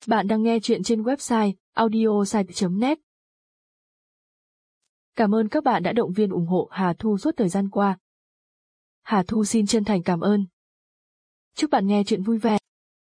Bạn đang nghe chuyện trên website audiosite.net. Cảm ơn các bạn đã động viên ủng hộ Hà Thu suốt thời gian qua. Hà Thu xin chân thành cảm ơn. Chúc bạn nghe chuyện vui vẻ.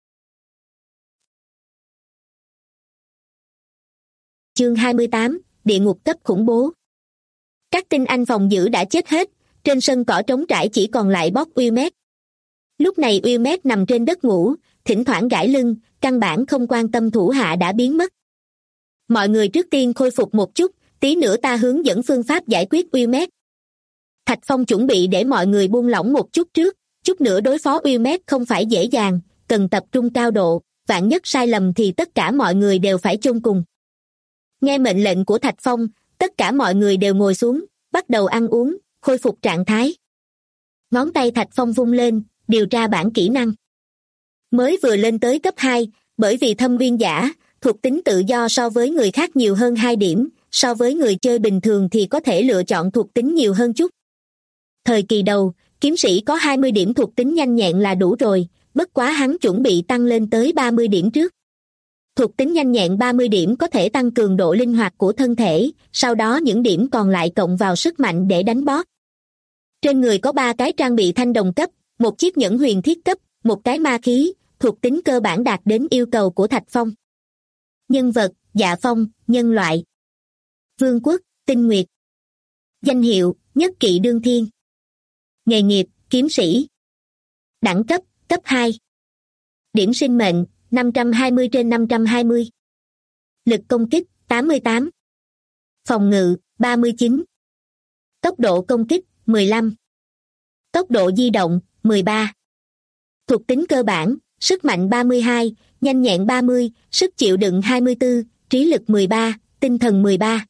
Chương 28, Địa ngục cấp khủng bố. Các tinh anh phòng giữ đã chết hết, trên sân cỏ trống trải chỉ còn lại Bob Wilmette. Lúc này Wilmette nằm trên đất ngủ, thỉnh thoảng gãi lưng, căn bản không quan tâm thủ hạ đã biến mất. Mọi người trước tiên khôi phục một chút, tí nữa ta hướng dẫn phương pháp giải quyết Wilmette. Thạch Phong chuẩn bị để mọi người buông lỏng một chút trước, chút nữa đối phó Wilmette không phải dễ dàng, cần tập trung cao độ, vạn nhất sai lầm thì tất cả mọi người đều phải chôn cùng. Nghe mệnh lệnh của Thạch Phong, tất cả mọi người đều ngồi xuống, bắt đầu ăn uống, khôi phục trạng thái. Ngón tay Thạch Phong vung lên, điều tra bảng kỹ năng. Mới vừa lên tới cấp 2, bởi vì thâm viên giả, thuộc tính tự do so với người khác nhiều hơn 2 điểm, so với người chơi bình thường thì có thể lựa chọn thuộc tính nhiều hơn chút. Thời kỳ đầu, kiếm sĩ có 20 điểm thuộc tính nhanh nhẹn là đủ rồi, bất quá hắn chuẩn bị tăng lên tới 30 điểm trước. Thuộc tính nhanh nhẹn 30 điểm có thể tăng cường độ linh hoạt của thân thể, sau đó những điểm còn lại cộng vào sức mạnh để đánh boss. Trên người có 3 cái trang bị thanh đồng cấp, một chiếc nhẫn huyền thiết cấp, một cái ma khí, thuộc tính cơ bản đạt đến yêu cầu của Thạch Phong. Nhân vật, Dạ Phong, nhân loại. Vương quốc, Tinh Nguyệt. Danh hiệu, Nhất Kỵ Đương Thiên. Nghề nghiệp, kiếm sĩ. Đẳng cấp, cấp 2. Điểm sinh mệnh, 520/520. Lực công kích, 88. Phòng ngự, 39. Tốc độ công kích, 15. Tốc độ di động, 13. Thuộc tính cơ bản, sức mạnh 32, nhanh nhẹn 30, sức chịu đựng 24, trí lực 13, tinh thần 13.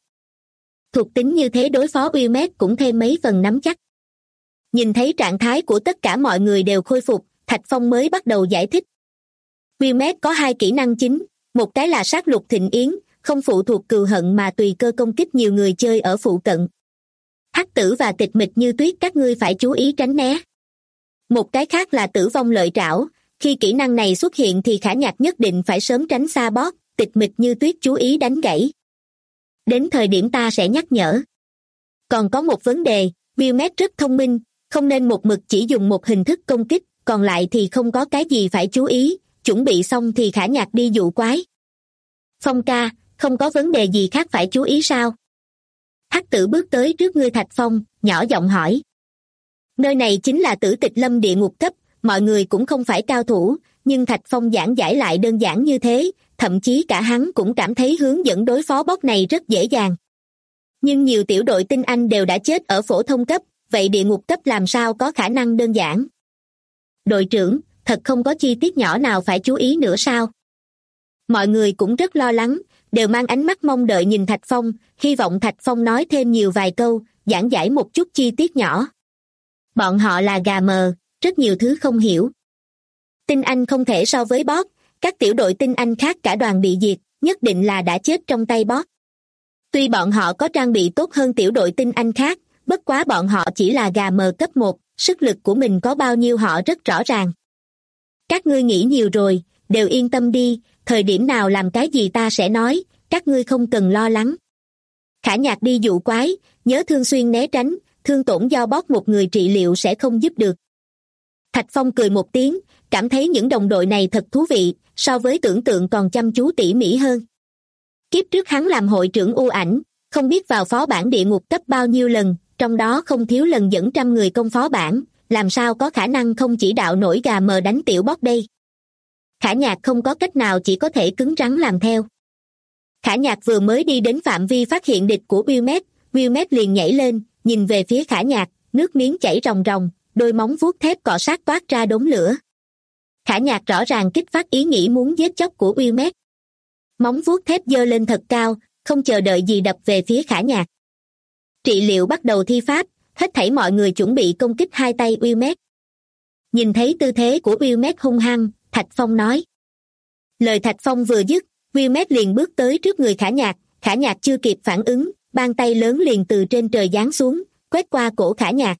Thuộc tính như thế đối phó Wilmette cũng thêm mấy phần nắm chắc. Nhìn thấy trạng thái của tất cả mọi người đều khôi phục, Thạch Phong mới bắt đầu giải thích. Wilmette có 2 kỹ năng chính, một cái là sát lục thịnh yến, không phụ thuộc cừu hận mà tùy cơ công kích nhiều người chơi ở phụ cận. Hắc tử và tịch mịch như tuyết các ngươi phải chú ý tránh né. Một cái khác là tử vong lợi trảo, khi kỹ năng này xuất hiện thì Khả Nhạc nhất định phải sớm tránh xa boss, tịch mịch như tuyết chú ý đánh gãy. Đến thời điểm ta sẽ nhắc nhở. Còn có một vấn đề, Wilmette rất thông minh, không nên một mực chỉ dùng một hình thức công kích, còn lại thì không có cái gì phải chú ý, chuẩn bị xong thì Khả Nhạc đi dụ quái. Phong ca, không có vấn đề gì khác phải chú ý sao? Hắc tử bước tới trước ngươi Thạch Phong, nhỏ giọng hỏi. Nơi này chính là Tử Tịch Lâm địa ngục cấp, mọi người cũng không phải cao thủ, nhưng Thạch Phong giảng giải lại đơn giản như thế, thậm chí cả hắn cũng cảm thấy hướng dẫn đối phó boss này rất dễ dàng. Nhưng nhiều tiểu đội tinh anh đều đã chết ở phổ thông cấp, vậy địa ngục cấp làm sao có khả năng đơn giản? Đội trưởng, thật không có chi tiết nhỏ nào phải chú ý nữa sao? Mọi người cũng rất lo lắng, đều mang ánh mắt mong đợi nhìn Thạch Phong, hy vọng Thạch Phong nói thêm nhiều vài câu, giảng giải một chút chi tiết nhỏ. Bọn họ là gà mờ, rất nhiều thứ không hiểu. Tinh anh không thể so với boss, các tiểu đội tinh anh khác cả đoàn bị diệt, nhất định là đã chết trong tay boss. Tuy bọn họ có trang bị tốt hơn tiểu đội tinh anh khác, bất quá bọn họ chỉ là gà mờ cấp 1, sức lực của mình có bao nhiêu họ rất rõ ràng. Các ngươi nghĩ nhiều rồi, đều yên tâm đi, thời điểm nào làm cái gì ta sẽ nói, các ngươi không cần lo lắng. Khả Nhạc đi dụ quái, nhớ thường xuyên né tránh, thương tổn do boss một người trị liệu sẽ không giúp được. Thạch Phong cười một tiếng, cảm thấy những đồng đội này thật thú vị, so với tưởng tượng còn chăm chú tỉ mỉ hơn. Kiếp trước hắn làm hội trưởng u ảnh, không biết vào phó bản địa ngục cấp bao nhiêu lần, trong đó không thiếu lần dẫn trăm người công phó bản, làm sao có khả năng không chỉ đạo nổi gà mờ đánh tiểu boss đây. Khả Nhạc không có cách nào chỉ có thể cứng rắn làm theo. Khả Nhạc vừa mới đi đến phạm vi phát hiện địch của Wilmette liền nhảy lên, nhìn về phía Khả Nhạc, nước miếng chảy ròng ròng, đôi móng vuốt thép cọ sát toát ra đốm lửa. Khả Nhạc rõ ràng kích phát ý nghĩ muốn giết chóc của Wilmette. Móng vuốt thép giơ lên thật cao, không chờ đợi gì đập về phía Khả Nhạc. Trị liệu bắt đầu thi pháp, hết thảy mọi người chuẩn bị công kích hai tay Wilmette. Nhìn thấy tư thế của Wilmette hung hăng, Thạch Phong nói. Lời Thạch Phong vừa dứt, Wilmette liền bước tới trước người Khả Nhạc chưa kịp phản ứng, bàn tay lớn liền từ trên trời giáng xuống, quét qua cổ Khả Nhạc.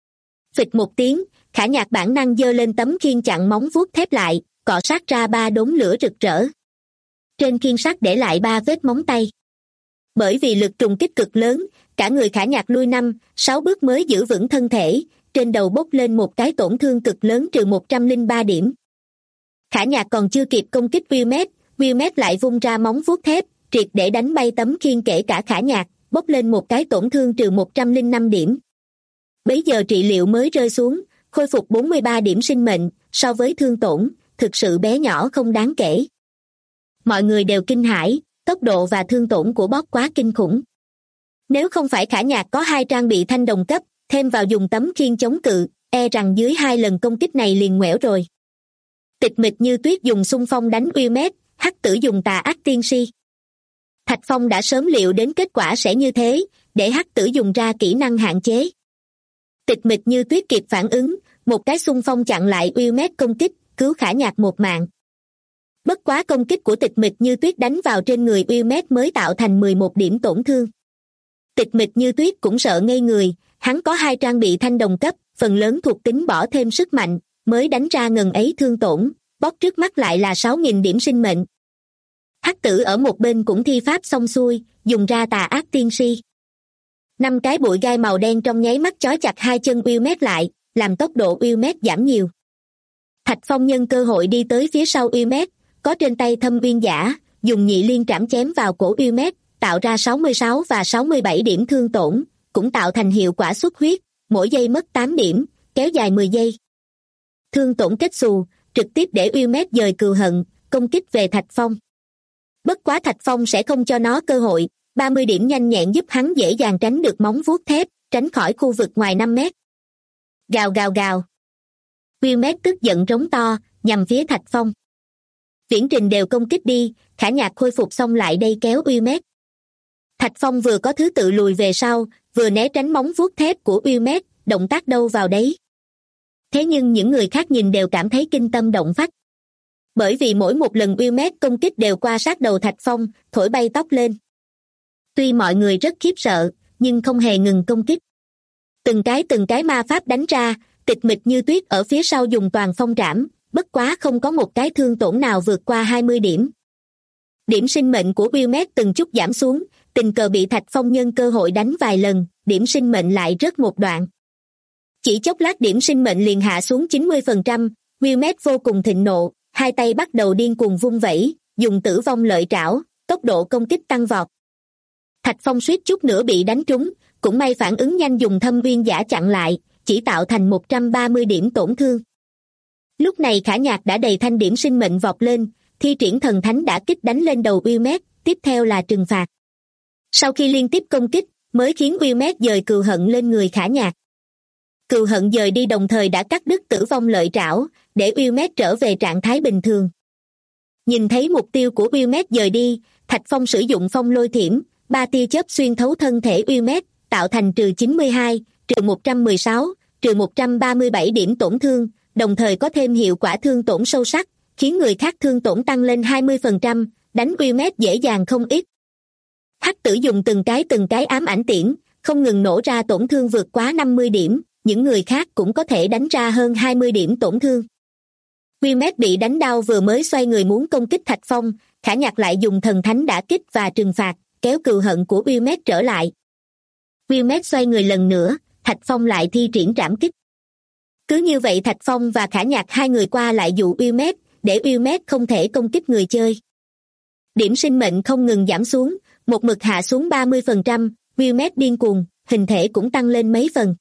Phịch một tiếng, Khả Nhạc bản năng giơ lên tấm khiên chặn móng vuốt thép lại, cọ sát ra 3 đốm lửa rực rỡ. trên khiên sắt để lại 3 vết móng tay. Bởi vì lực trùng kích cực lớn, cả người Khả Nhạc lui 5-6 bước mới giữ vững thân thể, trên đầu bốc lên một cái tổn thương cực lớn trừ 103 điểm. Khả Nhạc còn chưa kịp công kích Wilmette lại vung ra móng vuốt thép, triệt để đánh bay tấm khiên kể cả Khả Nhạc, bốc lên một cái tổn thương trừ 105 điểm. Bấy giờ trị liệu mới rơi xuống, khôi phục 43 điểm sinh mệnh, so với thương tổn, thực sự bé nhỏ không đáng kể. Mọi người đều kinh hãi, tốc độ và thương tổn của Boss quá kinh khủng. Nếu không phải Khả Nhạc có 2 trang bị thanh đồng cấp, thêm vào dùng tấm khiên chống cự, e rằng dưới 2 lần công kích này liền ngoẻo rồi. Tịch Mịch Như Tuyết dùng xung phong đánh Wilmette, Hắc Tử dùng tà ác tiên si. Thạch Phong đã sớm liệu đến kết quả sẽ như thế, để Hắc Tử dùng ra kỹ năng hạn chế. Tịch Mịch Như Tuyết kịp phản ứng, một cái xung phong chặn lại Wilmette công kích, cứu Khả Nhạc một mạng. Bất quá công kích của Tịch Mịch Như Tuyết đánh vào trên người Wilmette mới tạo thành 11 điểm tổn thương. Tịch Mịch Như Tuyết cũng sợ ngây người, hắn có 2 trang bị thanh đồng cấp, phần lớn thuộc tính bỏ thêm sức mạnh, mới đánh ra ngần ấy thương tổn, Boss trước mắt lại là 6.000 điểm sinh mệnh. Hắc Tử ở một bên cũng thi pháp xong xuôi, dùng ra tà ác tiên si. 5 cái bụi gai màu đen trong nháy mắt chói chặt 2 chân Wilmette lại, làm tốc độ Wilmette giảm nhiều. Thạch Phong nhân cơ hội đi tới phía sau Wilmette, có trên tay Thâm Uyên Giả, dùng nhị liên trảm chém vào cổ Wilmette, tạo ra 66 và 67 điểm thương tổn, cũng tạo thành hiệu quả xuất huyết, mỗi giây mất 8 điểm, kéo dài 10 giây. Thương tổn kết xù, trực tiếp để Wilmette dời cừu hận, công kích về Thạch Phong. Bất quá Thạch Phong sẽ không cho nó cơ hội, 30 điểm nhanh nhẹn giúp hắn dễ dàng tránh được móng vuốt thép, tránh khỏi khu vực ngoài 5 mét. Gào gào gào. Wilmette tức giận rống to, nhằm phía Thạch Phong. Viễn Trình đều công kích đi, Khả Nhạc khôi phục xong lại đây kéo Wilmette. Thạch Phong vừa có thứ tự lùi về sau, vừa né tránh móng vuốt thép của Wilmette, động tác đâu vào đấy. Thế nhưng những người khác nhìn đều cảm thấy kinh tâm động phách. Bởi vì mỗi một lần Wilmette công kích đều qua sát đầu Thạch Phong, thổi bay tóc lên. Tuy mọi người rất khiếp sợ, nhưng không hề ngừng công kích. Từng cái ma pháp đánh ra, Tịch Mịch Như Tuyết ở phía sau dùng toàn phong trảm, bất quá không có một cái thương tổn nào vượt qua 20 điểm. Điểm sinh mệnh của Wilmette từng chút giảm xuống, tình cờ bị Thạch Phong nhân cơ hội đánh vài lần, điểm sinh mệnh lại rớt một đoạn. Chỉ chốc lát điểm sinh mệnh liền hạ xuống 90%, Wilmette vô cùng thịnh nộ, 2 tay bắt đầu điên cuồng vung vẩy, dùng tử vong lợi trảo, tốc độ công kích tăng vọt. Thạch Phong suýt chút nữa bị đánh trúng, cũng may phản ứng nhanh dùng Thâm Uyên Giả chặn lại, chỉ tạo thành 130 điểm tổn thương. Lúc này Khả Nhạc đã đầy thanh điểm sinh mệnh vọt lên, thi triển thần thánh đả kích đánh lên đầu Wilmette, tiếp theo là trừng phạt. Sau khi liên tiếp công kích, mới khiến Wilmette dời cừu hận lên người Khả Nhạc. Cừu hận dời đi đồng thời đã cắt đứt tử vong lợi trảo, để Wilmette trở về trạng thái bình thường. Nhìn thấy mục tiêu của Wilmette dời đi, Thạch Phong sử dụng phong lôi thiểm, 3 tia chớp xuyên thấu thân thể Wilmette, tạo thành trừ 92, trừ 116, trừ 137 điểm tổn thương, đồng thời có thêm hiệu quả thương tổn sâu sắc, khiến người khác thương tổn tăng lên 20%, đánh Wilmette dễ dàng không ít. Hắc Tử dùng từng cái ám ảnh tiễn, không ngừng nổ ra tổn thương vượt quá 50 điểm, những người khác cũng có thể đánh ra hơn 20 điểm tổn thương. Wilmette bị đánh đau vừa mới xoay người muốn công kích Thạch Phong, Khả Nhạc lại dùng thần thánh đả kích và trừng phạt, kéo cừu hận của Wilmette trở lại. Wilmette xoay người lần nữa, Thạch Phong lại thi triển trảm kích. Cứ như vậy Thạch Phong và Khả Nhạc 2 người qua lại dụ Wilmette, để Wilmette không thể công kích người chơi. Điểm sinh mệnh không ngừng giảm xuống, một mực hạ xuống 30%, Wilmette điên cuồng, hình thể cũng tăng lên mấy phần.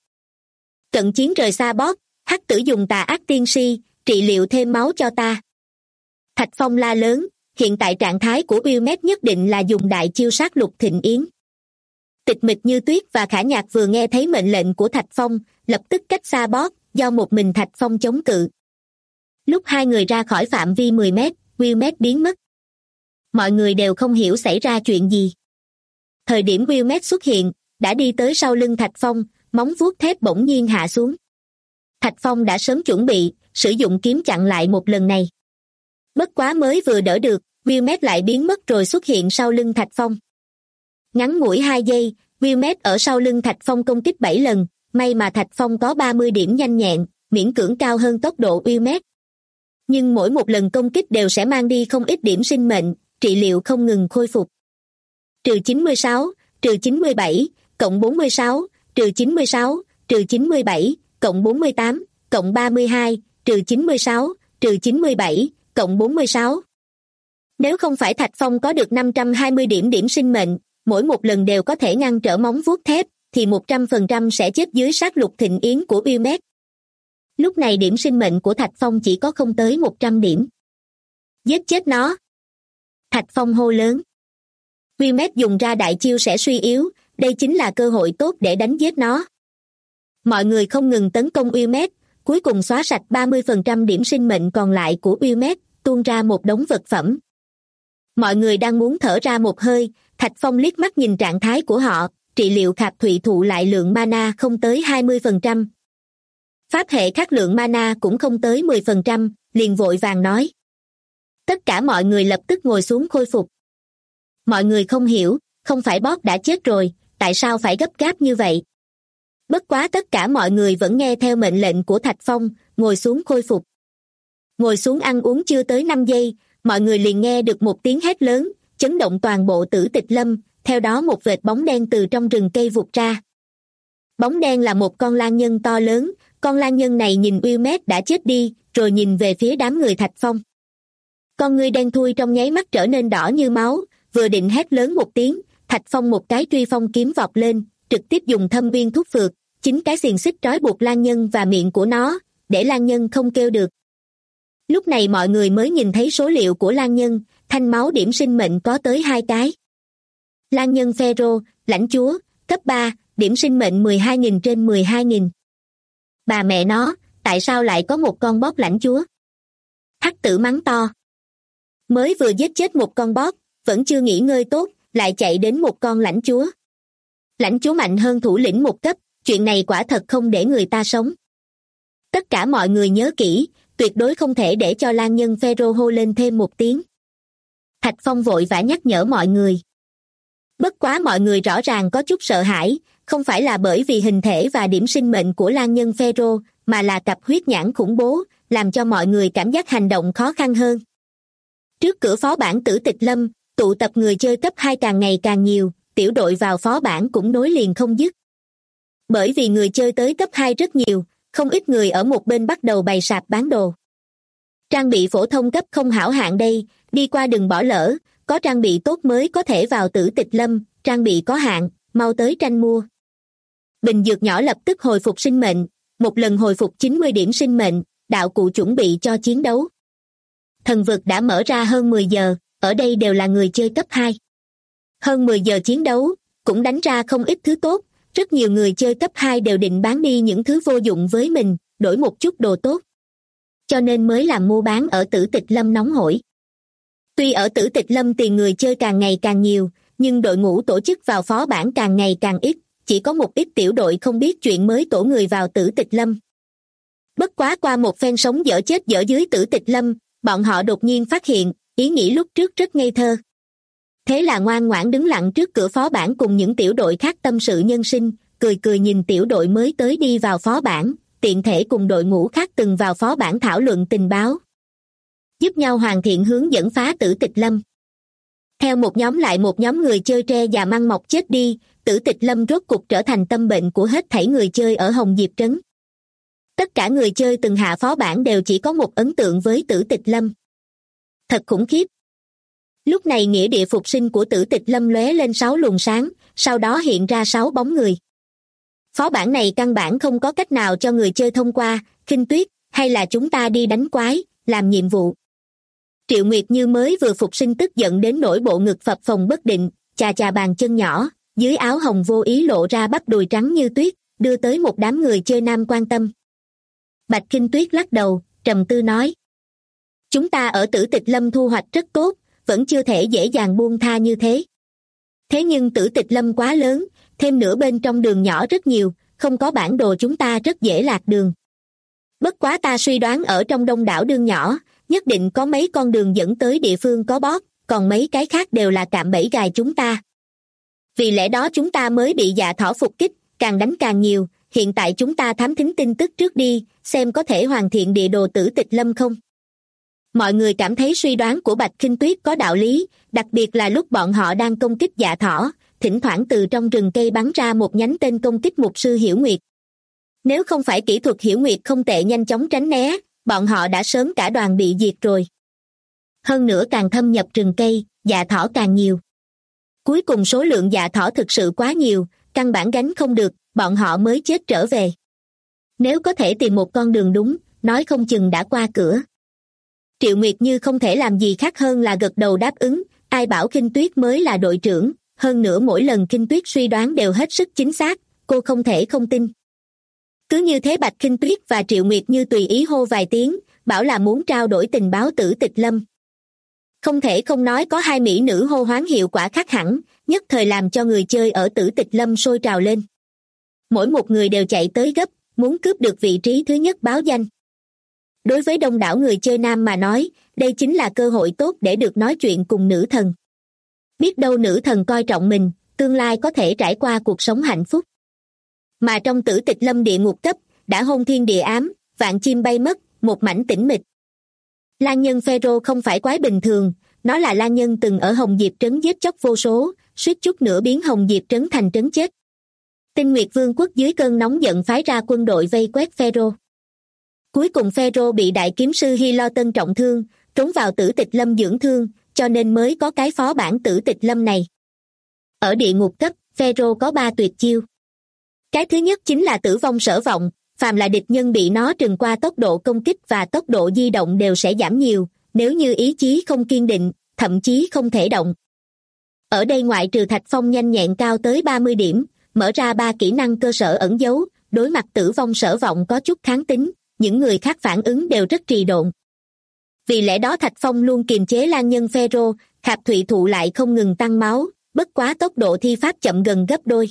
Cận chiến rời xa Boss, Hắc Tử dùng tà ác tiên si, trị liệu thêm máu cho ta. Thạch Phong la lớn, hiện tại trạng thái của Wilmette nhất định là dùng đại chiêu sát lục thịnh yến. Tịch Mịch Như Tuyết và Khả Nhạc vừa nghe thấy mệnh lệnh của Thạch Phong, lập tức cách xa Boss, do một mình Thạch Phong chống cự. Lúc 2 người ra khỏi phạm vi 10 mét, Wilmette biến mất. Mọi người đều không hiểu xảy ra chuyện gì. Thời điểm Wilmette xuất hiện, đã đi tới sau lưng Thạch Phong, móng vuốt thép bỗng nhiên hạ xuống. Thạch Phong đã sớm chuẩn bị, sử dụng kiếm chặn lại một lần này. Bất quá mới vừa đỡ được, Wilmette lại biến mất rồi xuất hiện sau lưng Thạch Phong. Ngắn ngủi 2 giây, Wilmette ở sau lưng Thạch Phong công kích 7 lần, may mà Thạch Phong có 30 điểm nhanh nhẹn, miễn cưỡng cao hơn tốc độ Wilmette. Nhưng mỗi một lần công kích đều sẽ mang đi không ít điểm sinh mệnh, trị liệu không ngừng khôi phục. Trừ 96, trừ 97, cộng 46, trừ 96, trừ 97, cộng 48, cộng 32, trừ 96, trừ 97, cộng 46. Nếu không phải Thạch Phong có được 520 điểm sinh mệnh, mỗi một lần đều có thể ngăn trở móng vuốt thép, thì 100% sẽ chết dưới sát lục thịnh yến của Wilmette. Lúc này điểm sinh mệnh của Thạch Phong chỉ có không tới 100 điểm. Giết chết nó! Thạch Phong hô lớn. Wilmette dùng ra đại chiêu sẽ suy yếu, đây chính là cơ hội tốt để đánh giết nó. Mọi người không ngừng tấn công Wilmette, cuối cùng xóa sạch 30% điểm sinh mệnh còn lại của Wilmette, tuôn ra một đống vật phẩm. Mọi người đang muốn thở ra một hơi, Thạch Phong liếc mắt nhìn trạng thái của họ, trị liệu khạc thụy thụ lại lượng mana không tới 20%. Pháp hệ khắc lượng mana cũng không tới 10%, liền vội vàng nói. Tất cả mọi người lập tức ngồi xuống khôi phục. Mọi người không hiểu, không phải boss đã chết rồi, tại sao phải gấp gáp như vậy? Bất quá tất cả mọi người vẫn nghe theo mệnh lệnh của Thạch Phong, ngồi xuống khôi phục. Ngồi xuống ăn uống chưa tới 5 giây, mọi người liền nghe được một tiếng hét lớn, chấn động toàn bộ Tử Tịch Lâm, theo đó một vệt bóng đen từ trong rừng cây vụt ra. Bóng đen là một con lang nhân to lớn, con lang nhân này nhìn Wilmette đã chết đi, rồi nhìn về phía đám người Thạch Phong. Con ngươi đen thui trong nháy mắt trở nên đỏ như máu, vừa định hét lớn một tiếng, Thạch Phong một cái truy phong kiếm vọt lên, trực tiếp dùng thâm viên thuốc phược, chính cái xiềng xích trói buộc lang nhân và miệng của nó, để lang nhân không kêu được. Lúc này mọi người mới nhìn thấy số liệu của lang nhân, thanh máu điểm sinh mệnh có tới 2 cái. Lang nhân Phêrô, lãnh chúa, cấp 3, điểm sinh mệnh 12.000 trên 12.000. Bà mẹ nó, tại sao lại có một con boss lãnh chúa? Hắc tử mắng to. Mới vừa giết chết một con boss, vẫn chưa nghỉ ngơi tốt, lại chạy đến một con lãnh chúa. Lãnh chúa mạnh hơn thủ lĩnh một cấp, chuyện này quả thật không để người ta sống. Tất cả mọi người nhớ kỹ, tuyệt đối không thể để cho lang nhân Phêrô hô lên thêm một tiếng. Thạch Phong vội vã nhắc nhở mọi người. Bất quá mọi người rõ ràng có chút sợ hãi, không phải là bởi vì hình thể và điểm sinh mệnh của lang nhân Phêrô, mà là cặp huyết nhãn khủng bố, làm cho mọi người cảm giác hành động khó khăn hơn. Trước cửa phó bản Tử Tịch Lâm, tụ tập người chơi cấp 2 càng ngày càng nhiều, tiểu đội vào phó bản cũng nối liền không dứt. Bởi vì người chơi tới cấp 2 rất nhiều, không ít người ở một bên bắt đầu bày sạp bán đồ. Trang bị phổ thông cấp không hảo hạng đây, đi qua đừng bỏ lỡ, có trang bị tốt mới có thể vào Tử Tịch Lâm, trang bị có hạn, mau tới tranh mua. Bình dược nhỏ lập tức hồi phục sinh mệnh, một lần hồi phục 90 điểm sinh mệnh, đạo cụ chuẩn bị cho chiến đấu. Thần vực đã mở ra hơn 10 giờ, ở đây đều là người chơi cấp 2. Hơn 10 giờ chiến đấu, cũng đánh ra không ít thứ tốt, rất nhiều người chơi cấp 2 đều định bán đi những thứ vô dụng với mình, đổi một chút đồ tốt. Cho nên mới làm mua bán ở Tử Tịch Lâm nóng hổi. Tuy ở Tử Tịch Lâm tiền người chơi càng ngày càng nhiều, nhưng đội ngũ tổ chức vào phó bản càng ngày càng ít, chỉ có một ít tiểu đội không biết chuyện mới tổ người vào Tử Tịch Lâm. Bất quá qua một phen sống dở chết dở dưới Tử Tịch Lâm, bọn họ đột nhiên phát hiện, ý nghĩ lúc trước rất ngây thơ. Thế là ngoan ngoãn đứng lặng trước cửa phó bản cùng những tiểu đội khác tâm sự nhân sinh, cười cười nhìn tiểu đội mới tới đi vào phó bản, tiện thể cùng đội ngũ khác từng vào phó bản thảo luận tình báo. Giúp nhau hoàn thiện hướng dẫn phá Tử Tịch Lâm. Theo một nhóm lại một nhóm người chơi tre già măng mọc chết đi, Tử Tịch Lâm rốt cục trở thành tâm bệnh của hết thảy người chơi ở Hồng Diệp Trấn. Tất cả người chơi từng hạ phó bản đều chỉ có một ấn tượng với Tử Tịch Lâm. Thật khủng khiếp. Lúc này nghĩa địa phục sinh của Tử Tịch Lâm lóe lên 6 luồng sáng, sau đó hiện ra 6 bóng người. Phó bản này căn bản không có cách nào cho người chơi thông qua, Khinh Tuyết, hay là chúng ta đi đánh quái, làm nhiệm vụ. Triệu Nguyệt Như mới vừa phục sinh tức giận đến nỗi bộ ngực phập phồng bất định, chà chà bàn chân nhỏ, dưới áo hồng vô ý lộ ra bắp đùi trắng như tuyết, đưa tới một đám người chơi nam quan tâm. Bạch Khinh Tuyết lắc đầu, trầm tư nói. Chúng ta ở Tử Tịch Lâm thu hoạch rất tốt, vẫn chưa thể dễ dàng buông tha như thế. Thế nhưng Tử Tịch Lâm quá lớn, thêm nữa bên trong đường nhỏ rất nhiều, không có bản đồ chúng ta rất dễ lạc đường. Bất quá ta suy đoán ở trong đông đảo đường nhỏ, nhất định có mấy con đường dẫn tới địa phương có boss, còn mấy cái khác đều là cạm bẫy gài chúng ta. Vì lẽ đó chúng ta mới bị dạ thỏ phục kích, càng đánh càng nhiều, hiện tại chúng ta thám thính tin tức trước đi, xem có thể hoàn thiện địa đồ Tử Tịch Lâm không. Mọi người cảm thấy suy đoán của Bạch Khinh Tuyết có đạo lý, đặc biệt là lúc bọn họ đang công kích Dạ Thỏ, thỉnh thoảng từ trong rừng cây bắn ra một nhánh tên công kích mục sư Hiểu Nguyệt. Nếu không phải kỹ thuật Hiểu Nguyệt không tệ nhanh chóng tránh né, bọn họ đã sớm cả đoàn bị diệt rồi. Hơn nữa càng thâm nhập rừng cây, Dạ Thỏ càng nhiều. Cuối cùng số lượng Dạ Thỏ thực sự quá nhiều, căn bản gánh không được, bọn họ mới chết trở về. Nếu có thể tìm một con đường đúng, nói không chừng đã qua cửa. Triệu Nguyệt Như không thể làm gì khác hơn là gật đầu đáp ứng, ai bảo Khinh Tuyết mới là đội trưởng, hơn nữa mỗi lần Khinh Tuyết suy đoán đều hết sức chính xác, cô không thể không tin. Cứ như thế Bạch Khinh Tuyết và Triệu Nguyệt Như tùy ý hô vài tiếng, bảo là muốn trao đổi tình báo Tử Tịch Lâm. Không thể không nói có hai mỹ nữ hô hoán hiệu quả khác hẳn, nhất thời làm cho người chơi ở Tử Tịch Lâm sôi trào lên. Mỗi một người đều chạy tới gấp, muốn cướp được vị trí thứ nhất báo danh. Đối với đông đảo người chơi nam mà nói, đây chính là cơ hội tốt để được nói chuyện cùng nữ thần. Biết đâu nữ thần coi trọng mình, tương lai có thể trải qua cuộc sống hạnh phúc. Mà trong Tử Tịch Lâm địa ngục cấp, đã hôn thiên địa ám, vạn chim bay mất, một mảnh tĩnh mịch. Lang nhân Phêrô không phải quái bình thường, nó là lang nhân từng ở Hồng Diệp Trấn giết chóc vô số, suýt chút nữa biến Hồng Diệp Trấn thành trấn chết. Tinh Nguyệt Vương quốc dưới cơn nóng giận phái ra quân đội vây quét Phêrô. Cuối cùng Phêrô bị đại kiếm sư Hy Lo Tân trọng thương, trốn vào Tử Tịch Lâm dưỡng thương, cho nên mới có cái phó bản Tử Tịch Lâm này. Ở địa ngục cấp, Phêrô có 3 tuyệt chiêu. Cái thứ nhất chính là tử vong sở vọng, phàm là địch nhân bị nó trừng qua tốc độ công kích và tốc độ di động đều sẽ giảm nhiều, nếu như ý chí không kiên định, thậm chí không thể động. Ở đây ngoại trừ Thạch Phong nhanh nhẹn cao tới 30 điểm, mở ra 3 kỹ năng cơ sở ẩn giấu, đối mặt tử vong sở vọng có chút kháng tính, những người khác phản ứng đều rất trì độn. Vì lẽ đó Thạch Phong luôn kiềm chế lang nhân Phêrô, Khạp Thụy Thụ lại không ngừng tăng máu, bất quá tốc độ thi pháp chậm gần gấp đôi.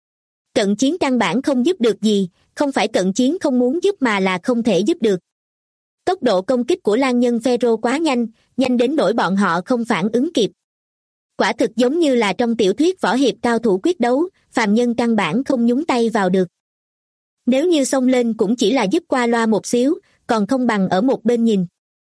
Cận chiến căn bản không giúp được gì, không phải cận chiến không muốn giúp mà là không thể giúp được. Tốc độ công kích của lang nhân Phêrô quá nhanh, nhanh đến nỗi bọn họ không phản ứng kịp. Quả thực giống như là trong tiểu thuyết võ hiệp cao thủ quyết đấu, phàm nhân căn bản không nhúng tay vào được. Nếu như xông lên cũng chỉ là giúp qua loa một xíu, còn không bằng ở một bên nhìn.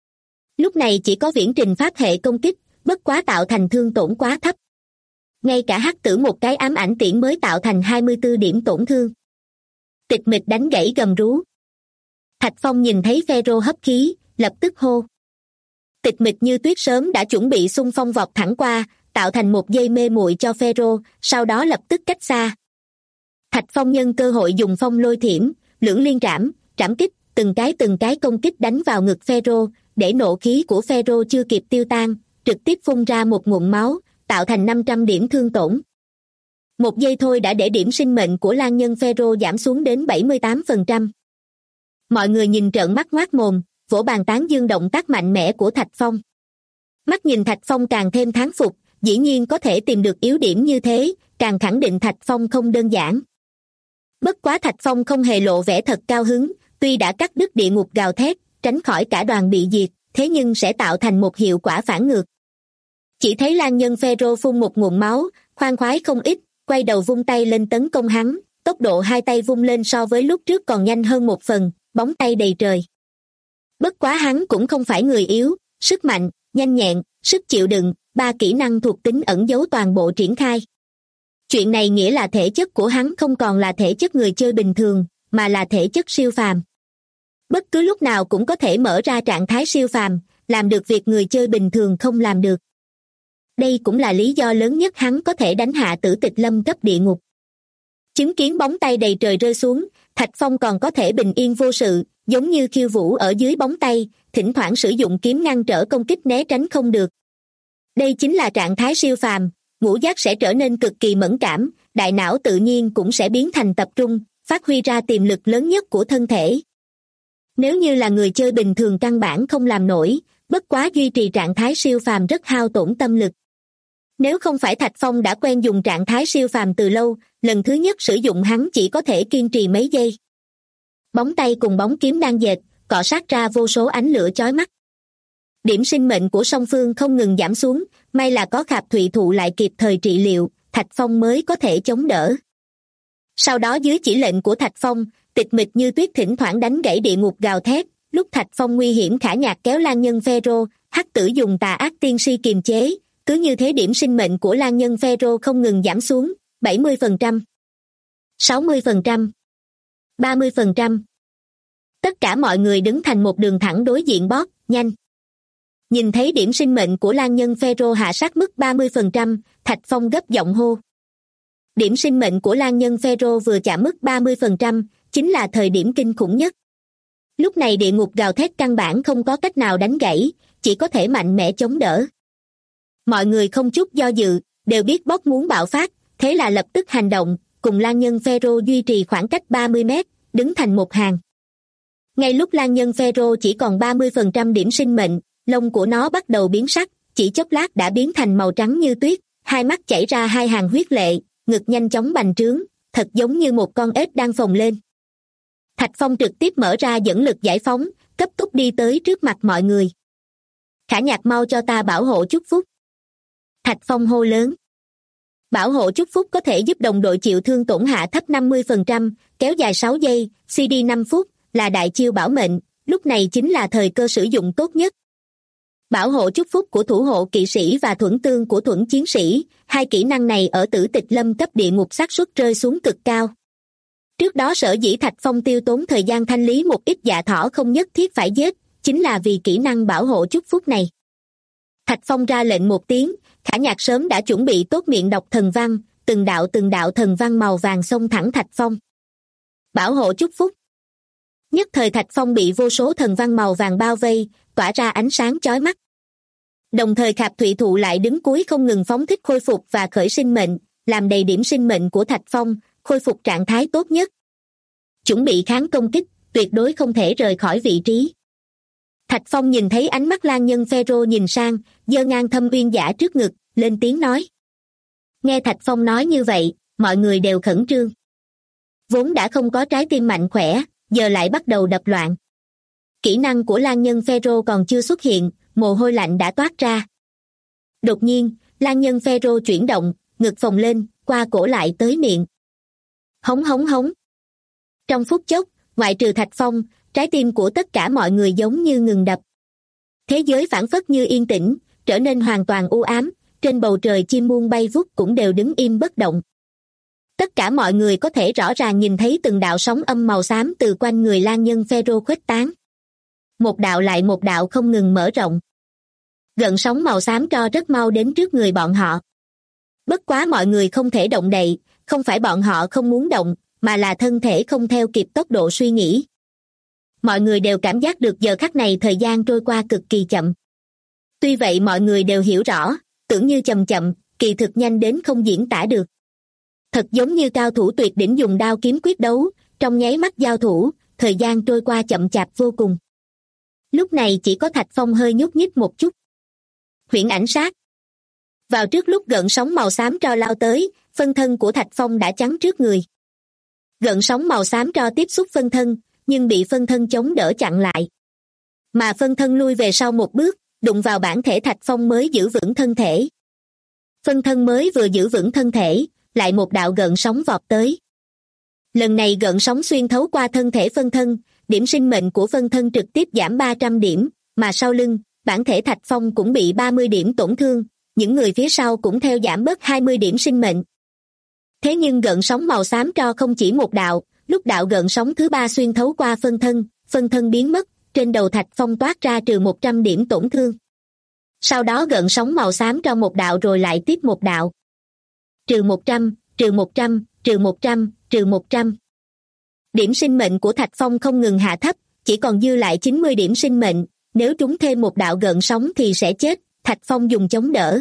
Lúc này chỉ có viễn trình pháp hệ công kích, bất quá tạo thành thương tổn quá thấp. Ngay cả hắc tử một cái ám ảnh tiễn mới tạo thành 24 điểm tổn thương. Tịch Mịch đánh gãy gầm rú. Thạch Phong nhìn thấy Phêrô hấp khí, lập tức hô. Tịch Mịch như tuyết sớm đã chuẩn bị xung phong vọt thẳng qua, tạo thành một dây mê muội cho Phêrô, sau đó lập tức cách xa. Thạch Phong nhân cơ hội dùng phong lôi thiểm, lưỡng liên trảm, trảm kích, từng cái công kích đánh vào ngực Phêrô, để nộ khí của Phêrô chưa kịp tiêu tan, trực tiếp phun ra một nguồn máu, tạo thành 500 điểm thương tổn. Một giây thôi đã để điểm sinh mệnh của lang nhân Phêrô giảm xuống đến 78%. Mọi người nhìn trợn mắt ngoác mồm, vỗ bàn tán dương động tác mạnh mẽ của Thạch Phong. Mắt nhìn Thạch Phong càng thêm thán phục, dĩ nhiên có thể tìm được yếu điểm như thế, càng khẳng định Thạch Phong không đơn giản. Bất quá Thạch Phong không hề lộ vẻ thật cao hứng, tuy đã cắt đứt địa ngục gào thét, tránh khỏi cả đoàn bị diệt, thế nhưng sẽ tạo thành một hiệu quả phản ngược. Chỉ thấy lang nhân Phêrô phun một nguồn máu, khoan khoái không ít, quay đầu vung tay lên tấn công hắn, tốc độ hai tay vung lên so với lúc trước còn nhanh hơn một phần, bóng tay đầy trời. Bất quá hắn cũng không phải người yếu, sức mạnh, nhanh nhẹn, sức chịu đựng, 3 kỹ năng thuộc tính ẩn giấu toàn bộ triển khai. Chuyện này nghĩa là thể chất của hắn không còn là thể chất người chơi bình thường, mà là thể chất siêu phàm. Bất cứ lúc nào cũng có thể mở ra trạng thái siêu phàm, làm được việc người chơi bình thường không làm được. Đây cũng là lý do lớn nhất hắn có thể đánh hạ Tử Tịch Lâm cấp địa ngục. Chứng kiến bóng tay đầy trời rơi xuống, Thạch Phong còn có thể bình yên vô sự, giống như khiêu vũ ở dưới bóng tay, thỉnh thoảng sử dụng kiếm ngăn trở công kích né tránh không được. Đây chính là trạng thái siêu phàm, ngũ giác sẽ trở nên cực kỳ mẫn cảm, đại não tự nhiên cũng sẽ biến thành tập trung, phát huy ra tiềm lực lớn nhất của thân thể. Nếu như là người chơi bình thường căn bản không làm nổi, bất quá duy trì trạng thái siêu phàm rất hao tổn tâm lực. Nếu không phải Thạch Phong đã quen dùng trạng thái siêu phàm từ lâu, lần thứ nhất sử dụng hắn chỉ có thể kiên trì mấy giây. Bóng tay cùng bóng kiếm đang dệt, cọ sát ra vô số ánh lửa chói mắt. Điểm sinh mệnh của song phương không ngừng giảm xuống, may là có Khạp Thụy Thụ lại kịp thời trị liệu, Thạch Phong mới có thể chống đỡ. Sau đó dưới chỉ lệnh của Thạch Phong, Tịch Mịch như tuyết thỉnh thoảng đánh gãy địa ngục gào thét, lúc Thạch Phong nguy hiểm Khả Nhạc kéo Lang Nhân Phêrô, Hắc Tử dùng Tà Ác Tiên Si kiềm chế, cứ như thế điểm sinh mệnh của Lang Nhân Phêrô không ngừng giảm xuống, 70%, 60%, 30%. Tất cả mọi người đứng thành một đường thẳng đối diện boss, nhanh. Nhìn thấy điểm sinh mệnh của Lang Nhân Phêrô hạ sát mức 30%, Thạch Phong gấp giọng hô. Điểm sinh mệnh của Lang Nhân Phêrô vừa chạm mức 30%, chính là thời điểm kinh khủng nhất. Lúc này địa ngục gào thét căn bản không có cách nào đánh gãy, chỉ có thể mạnh mẽ chống đỡ. Mọi người không chút do dự, đều biết boss muốn bạo phát, thế là lập tức hành động, cùng Lang Nhân Phêrô duy trì khoảng cách 30 mét, đứng thành một hàng. Ngay lúc Lang Nhân Phêrô chỉ còn 30% điểm sinh mệnh, lông của nó bắt đầu biến sắc, chỉ chốc lát đã biến thành màu trắng như tuyết, hai mắt chảy ra hai hàng huyết lệ, ngực nhanh chóng bành trướng, thật giống như một con ếch đang phồng lên. Thạch Phong trực tiếp mở ra dẫn lực giải phóng, cấp tốc đi tới trước mặt mọi người. Khả Nhạc mau cho ta bảo hộ chúc phúc. Thạch Phong hô lớn. Bảo hộ chúc phúc có thể giúp đồng đội chịu thương tổn hạ thấp 50%, kéo dài 6 giây, CD 5 phút, là đại chiêu bảo mệnh, lúc này chính là thời cơ sử dụng tốt nhất. Bảo hộ chúc phúc của thủ hộ kỵ sĩ và thuẫn tương của thuẫn chiến sĩ, hai kỹ năng này ở Tử Tịch Lâm cấp địa ngục xác suất rơi xuống cực cao. Trước đó sở dĩ Thạch Phong tiêu tốn thời gian thanh lý một ít dạ thỏ không nhất thiết phải giết, chính là vì kỹ năng bảo hộ chúc phúc này. Thạch Phong ra lệnh một tiếng, Khả Nhạc sớm đã chuẩn bị tốt miệng đọc thần văn, từng đạo thần văn màu vàng xông thẳng Thạch Phong. Bảo hộ chúc phúc. Nhất thời Thạch Phong bị vô số thần văn màu vàng bao vây, tỏa ra ánh sáng chói mắt. Đồng thời Khạp Thụy Thụ lại đứng cuối không ngừng phóng thích khôi phục và khởi sinh mệnh, làm đầy điểm sinh mệnh của Thạch Phong, khôi phục trạng thái tốt nhất. Chuẩn bị kháng công kích, tuyệt đối không thể rời khỏi vị trí. Thạch Phong nhìn thấy ánh mắt Lang Nhân Phêrô nhìn sang, giơ ngang thâm uyên giả trước ngực, lên tiếng nói. Nghe Thạch Phong nói như vậy, mọi người đều khẩn trương. Vốn đã không có trái tim mạnh khỏe, giờ lại bắt đầu đập loạn. Kỹ năng của Lang Nhân Phêrô còn chưa xuất hiện, mồ hôi lạnh đã toát ra. Đột nhiên, Lang Nhân Phêrô chuyển động, ngực phồng lên, qua cổ lại tới miệng. Hống hống hống. Trong phút chốc, ngoại trừ Thạch Phong, trái tim của tất cả mọi người giống như ngừng đập. Thế giới phảng phất như yên tĩnh, trở nên hoàn toàn u ám, trên bầu trời chim muôn bay vút cũng đều đứng im bất động. Tất cả mọi người có thể rõ ràng nhìn thấy từng đạo sóng âm màu xám từ quanh người Lang Nhân Phêrô khuếch tán. Một đạo lại một đạo không ngừng mở rộng. Gợn sóng màu xám tro rất mau đến trước người bọn họ. Bất quá mọi người không thể động đậy, không phải bọn họ không muốn động, mà là thân thể không theo kịp tốc độ suy nghĩ. Mọi người đều cảm giác được giờ khắc này thời gian trôi qua cực kỳ chậm. Tuy vậy mọi người đều hiểu rõ, tưởng như chậm chậm, kỳ thực nhanh đến không diễn tả được. Thật giống như cao thủ tuyệt đỉnh dùng đao kiếm quyết đấu, trong nháy mắt giao thủ, thời gian trôi qua chậm chạp vô cùng. Lúc này chỉ có Thạch Phong hơi nhúc nhích một chút. Huyễn ảnh sát. Vào trước lúc gợn sóng màu xám tro lao tới, phân thân của Thạch Phong đã chắn trước người. Gợn sóng màu xám tro tiếp xúc phân thân, nhưng bị phân thân chống đỡ chặn lại. Mà phân thân lui về sau một bước, đụng vào bản thể Thạch Phong mới giữ vững thân thể. Phân thân mới vừa giữ vững thân thể, lại một đạo gợn sóng vọt tới. Lần này gợn sóng xuyên thấu qua thân thể phân thân, điểm sinh mệnh của phân thân trực tiếp giảm 300 điểm, mà sau lưng, bản thể Thạch Phong cũng bị 30 điểm tổn thương, những người phía sau cũng theo giảm bớt 20 điểm sinh mệnh. Thế nhưng gợn sóng màu xám tro không chỉ một đạo, lúc đạo gợn sóng thứ ba xuyên thấu qua phân thân biến mất, trên đầu Thạch Phong toát ra trừ 100 điểm tổn thương. Sau đó gợn sóng màu xám tro một đạo rồi lại tiếp một đạo. Trừ 100, trừ 100, trừ 100, trừ 100. Điểm sinh mệnh của Thạch Phong không ngừng hạ thấp, chỉ còn dư lại 90 điểm sinh mệnh, nếu trúng thêm một đạo gợn sóng thì sẽ chết, Thạch Phong dùng chống đỡ.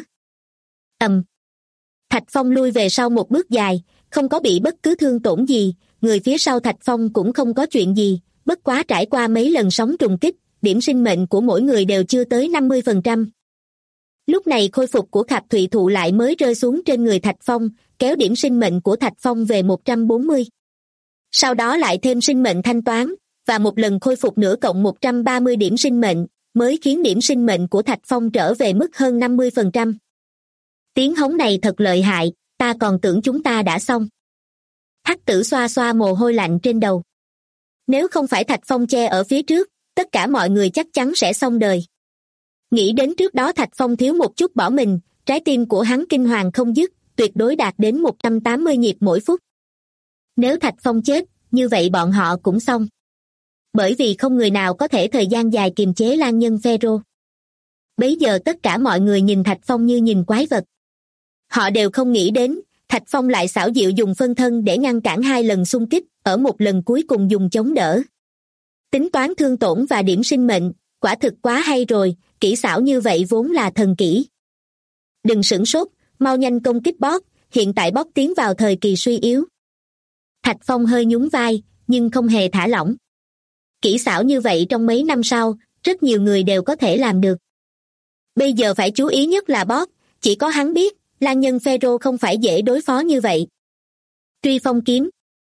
Thạch Phong lui về sau một bước dài, không có bị bất cứ thương tổn gì, người phía sau Thạch Phong cũng không có chuyện gì, bất quá trải qua mấy lần sóng trùng kích, điểm sinh mệnh của mỗi người đều chưa tới 50%. Lúc này khôi phục của Khạp Thụy Thụ lại mới rơi xuống trên người Thạch Phong, kéo điểm sinh mệnh của Thạch Phong về 140. Sau đó lại thêm sinh mệnh thanh toán, và một lần khôi phục nữa cộng 130 điểm sinh mệnh, mới khiến điểm sinh mệnh của Thạch Phong trở về mức hơn 50%. Tiếng hống này thật lợi hại, ta còn tưởng chúng ta đã xong. Hắc Tử xoa xoa mồ hôi lạnh trên đầu. Nếu không phải Thạch Phong che ở phía trước, tất cả mọi người chắc chắn sẽ xong đời. Nghĩ đến trước đó Thạch Phong thiếu một chút bỏ mình, trái tim của hắn kinh hoàng không dứt, tuyệt đối đạt đến 180 nhịp mỗi phút. Nếu Thạch Phong chết, như vậy bọn họ cũng xong. Bởi vì không người nào có thể thời gian dài kiềm chế lang nhân Phêrô. Bấy giờ tất cả mọi người nhìn Thạch Phong như nhìn quái vật. Họ đều không nghĩ đến, Thạch Phong lại xảo diệu dùng phân thân để ngăn cản 2 lần xung kích, ở một lần cuối cùng dùng chống đỡ. Tính toán thương tổn và điểm sinh mệnh, quả thực quá hay rồi, kỹ xảo như vậy vốn là thần kỹ. Đừng sửng sốt, mau nhanh công kích boss, hiện tại boss tiến vào thời kỳ suy yếu. Thạch Phong hơi nhún vai, nhưng không hề thả lỏng. Kỹ xảo như vậy trong mấy năm sau, rất nhiều người đều có thể làm được. Bây giờ phải chú ý nhất là boss, chỉ có hắn biết, lang nhân Phêrô không phải dễ đối phó như vậy. Truy phong kiếm.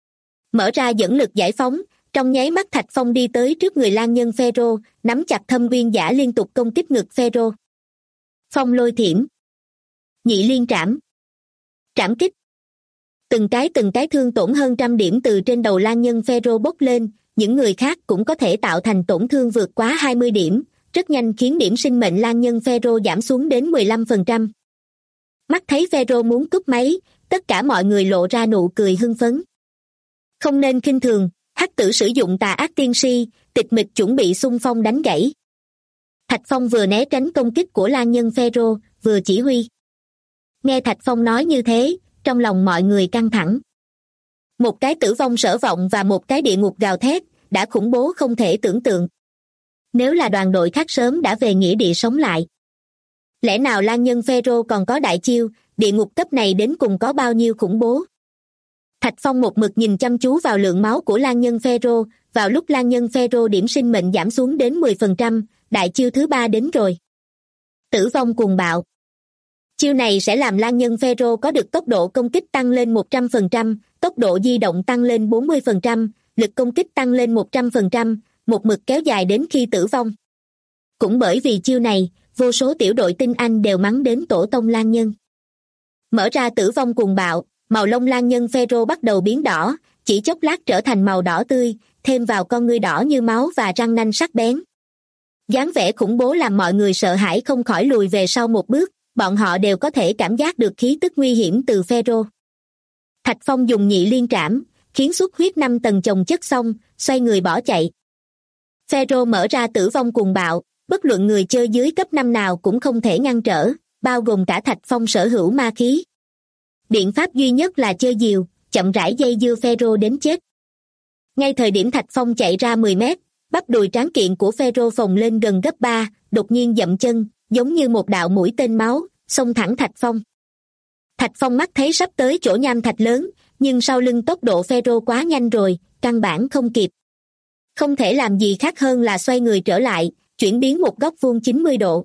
Mở ra dẫn lực giải phóng, trong nháy mắt Thạch Phong đi tới trước người lang nhân Phêrô, nắm chặt Thâm Uyên Giả liên tục công kích ngực Phêrô. Phong lôi thiểm. Nhị liên trảm. Trảm kích. Từng cái thương tổn hơn 100 điểm từ trên đầu lang nhân Phêrô bốc lên, những người khác cũng có thể tạo thành tổn thương vượt quá 20 điểm, rất nhanh khiến điểm sinh mệnh lang nhân Phêrô giảm xuống đến 15%. Mắt thấy Phêrô muốn cúp máy, tất cả mọi người lộ ra nụ cười hưng phấn. Không nên khinh thường, hắc tử sử dụng tà ác tiên si, tịch mịch chuẩn bị xung phong đánh gãy. Thạch Phong vừa né tránh công kích của lang nhân Phêrô, vừa chỉ huy. Nghe Thạch Phong nói như thế, trong lòng mọi người căng thẳng. Một cái tử vong sở vọng và một cái địa ngục gào thét, đã khủng bố không thể tưởng tượng. Nếu là đoàn đội khác sớm đã về nghĩa địa sống lại. Lẽ nào lang nhân Phêrô còn có đại chiêu, địa ngục cấp này đến cùng có bao nhiêu khủng bố? Thạch Phong một mực nhìn chăm chú vào lượng máu của lang nhân Phêrô, vào lúc lang nhân Phêrô điểm sinh mệnh giảm xuống đến 10%, đại chiêu thứ 3 đến rồi. Tử vong cuồng bạo. Chiêu này sẽ làm lang nhân Phêrô có được tốc độ công kích tăng lên 100%, tốc độ di động tăng lên 40%, lực công kích tăng lên 100%, một mực kéo dài đến khi tử vong. Cũng bởi vì chiêu này, vô số tiểu đội tinh anh đều mắng đến tổ tông lang nhân. Mở ra tử vong cuồng bạo, màu lông lang nhân Phêrô bắt đầu biến đỏ, chỉ chốc lát trở thành màu đỏ tươi, thêm vào con ngươi đỏ như máu và răng nanh sắc bén. Dáng vẻ khủng bố làm mọi người sợ hãi không khỏi lùi về sau một bước, bọn họ đều có thể cảm giác được khí tức nguy hiểm từ Phêrô. Thạch Phong dùng nhị liên trảm, khiến xuất huyết 5 tầng chồng chất xong, xoay người bỏ chạy. Phêrô mở ra tử vong cuồng bạo, bất luận người chơi dưới cấp 5 nào cũng không thể ngăn trở, bao gồm cả Thạch Phong sở hữu ma khí. Biện pháp duy nhất là chơi diều, chậm rãi dây dưa Phêrô đến chết. Ngay thời điểm Thạch Phong chạy ra 10 mét, bắp đùi tráng kiện của Phêrô phồng lên gần gấp 3, đột nhiên dậm chân, giống như một đạo mũi tên máu, xông thẳng Thạch Phong. Thạch Phong mắt thấy sắp tới chỗ nham thạch lớn, nhưng sau lưng tốc độ Phêrô quá nhanh rồi, căn bản không kịp. Không thể làm gì khác hơn là xoay người trở lại, chuyển biến một góc vuông 90 độ.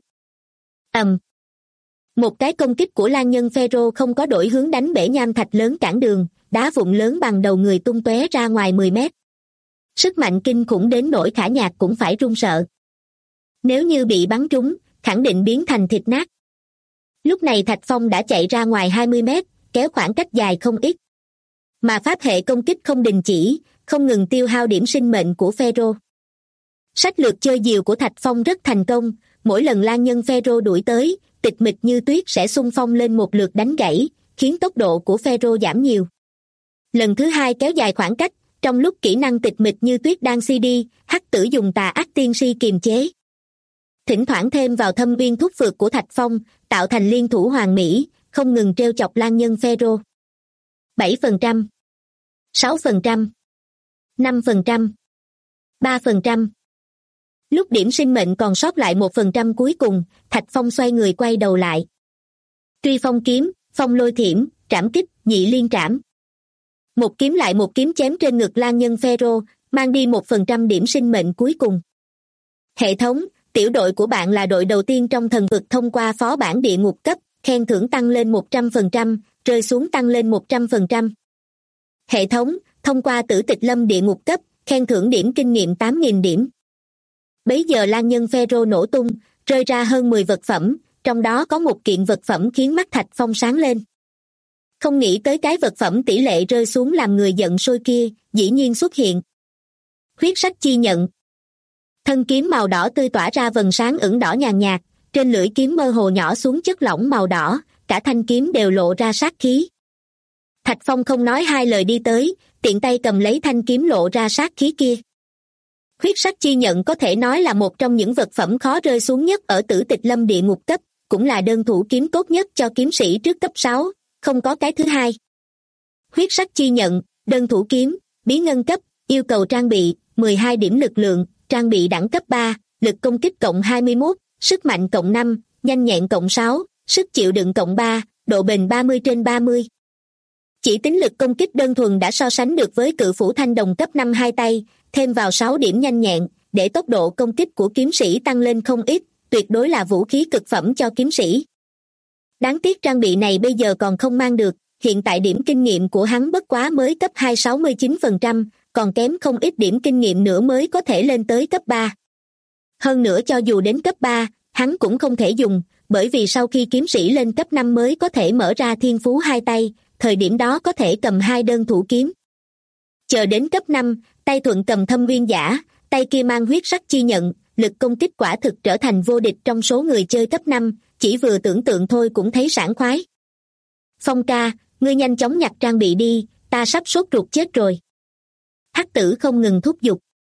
Một cái công kích của lang nhân Phêrô không có đổi hướng đánh bể nham thạch lớn cản đường, đá vụn lớn bằng đầu người tung tóe ra ngoài 10 mét. Sức mạnh kinh khủng đến nỗi Khả Nhạc cũng phải run sợ. Nếu như bị bắn trúng, khẳng định biến thành thịt nát. Lúc này Thạch Phong đã chạy ra ngoài 20 mét, kéo khoảng cách dài không ít. Mà pháp hệ công kích không đình chỉ, không ngừng tiêu hao điểm sinh mệnh của Phêrô. Sách lược chơi diều của Thạch Phong rất thành công, mỗi lần lang nhân Phêrô đuổi tới, tịch mịch như tuyết sẽ xung phong lên một lượt đánh gãy, khiến tốc độ của Phêrô giảm nhiều. Lần thứ 2 kéo dài khoảng cách, trong lúc kỹ năng tịch mịch như tuyết đang CD, hắc tử dùng tà ác tiên si kiềm chế. Thỉnh thoảng thêm vào thâm uyên thúc phược của Thạch Phong, tạo thành liên thủ hoàn mỹ, không ngừng trêu chọc lang nhân Phêrô. 7%, 6%, 5%, 3%. Lúc điểm sinh mệnh còn sót lại 1% cuối cùng, Thạch Phong xoay người quay đầu lại. Truy phong kiếm, phong lôi thiểm, trảm kích, nhị liên trảm. Một kiếm lại một kiếm chém trên ngực lang nhân Phêrô, mang đi 1% điểm sinh mệnh cuối cùng. Hệ thống, tiểu đội của bạn là đội đầu tiên trong thần vực thông qua phó bản địa ngục cấp, khen thưởng tăng lên 100%, rơi xuống tăng lên 100%. Hệ thống, thông qua tử tịch lâm địa ngục cấp, khen thưởng điểm kinh nghiệm 8.000 điểm. Bấy giờ lang nhân Phêrô nổ tung, rơi ra hơn 10 vật phẩm, trong đó có một kiện vật phẩm khiến mắt Thạch Phong sáng lên. Không nghĩ tới cái vật phẩm tỷ lệ rơi xuống làm người giận sôi kia, dĩ nhiên xuất hiện. Huyết sắc chi nhận. Thân kiếm màu đỏ tươi tỏa ra vầng sáng ửng đỏ nhàn nhạt, trên lưỡi kiếm mơ hồ nhỏ xuống chất lỏng màu đỏ, cả thanh kiếm đều lộ ra sát khí. Thạch Phong không nói hai lời đi tới, tiện tay cầm lấy thanh kiếm lộ ra sát khí kia. Huyết sắc chi nhận có thể nói là một trong những vật phẩm khó rơi xuống nhất ở Tử Tịch Lâm địa ngục cấp, cũng là đơn thủ kiếm tốt nhất cho kiếm sĩ trước cấp 6, không có cái thứ hai. Huyết sắc chi nhận, đơn thủ kiếm, bí ngân cấp, yêu cầu trang bị, 12 điểm lực lượng, trang bị đẳng cấp 3, lực công kích cộng 21, sức mạnh cộng 5, nhanh nhẹn cộng 6, sức chịu đựng cộng 3, độ bền 30/30. Chỉ tính lực công kích đơn thuần đã so sánh được với cự phủ thanh đồng cấp 5 hai tay, thêm vào 6 điểm nhanh nhẹn, để tốc độ công kích của kiếm sĩ tăng lên không ít, tuyệt đối là vũ khí cực phẩm cho kiếm sĩ. Đáng tiếc trang bị này bây giờ còn không mang được, hiện tại điểm kinh nghiệm của hắn bất quá mới cấp 2 69%, còn kém không ít điểm kinh nghiệm nữa mới có thể lên tới cấp 3. Hơn nữa cho dù đến cấp 3, hắn cũng không thể dùng, bởi vì sau khi kiếm sĩ lên cấp 5 mới có thể mở ra thiên phú hai tay, thời điểm đó có thể cầm hai đơn thủ kiếm. Chờ đến cấp 5, tay thuận cầm thâm nguyên giả, tay kia mang huyết sắc chi nhận, lực công kích quả thực trở thành vô địch trong số người chơi cấp 5, chỉ vừa tưởng tượng thôi cũng thấy sảng khoái. Phong ca, ngươi nhanh chóng nhặt trang bị đi, ta sắp sốt ruột chết rồi. Hắc Tử không ngừng thúc giục.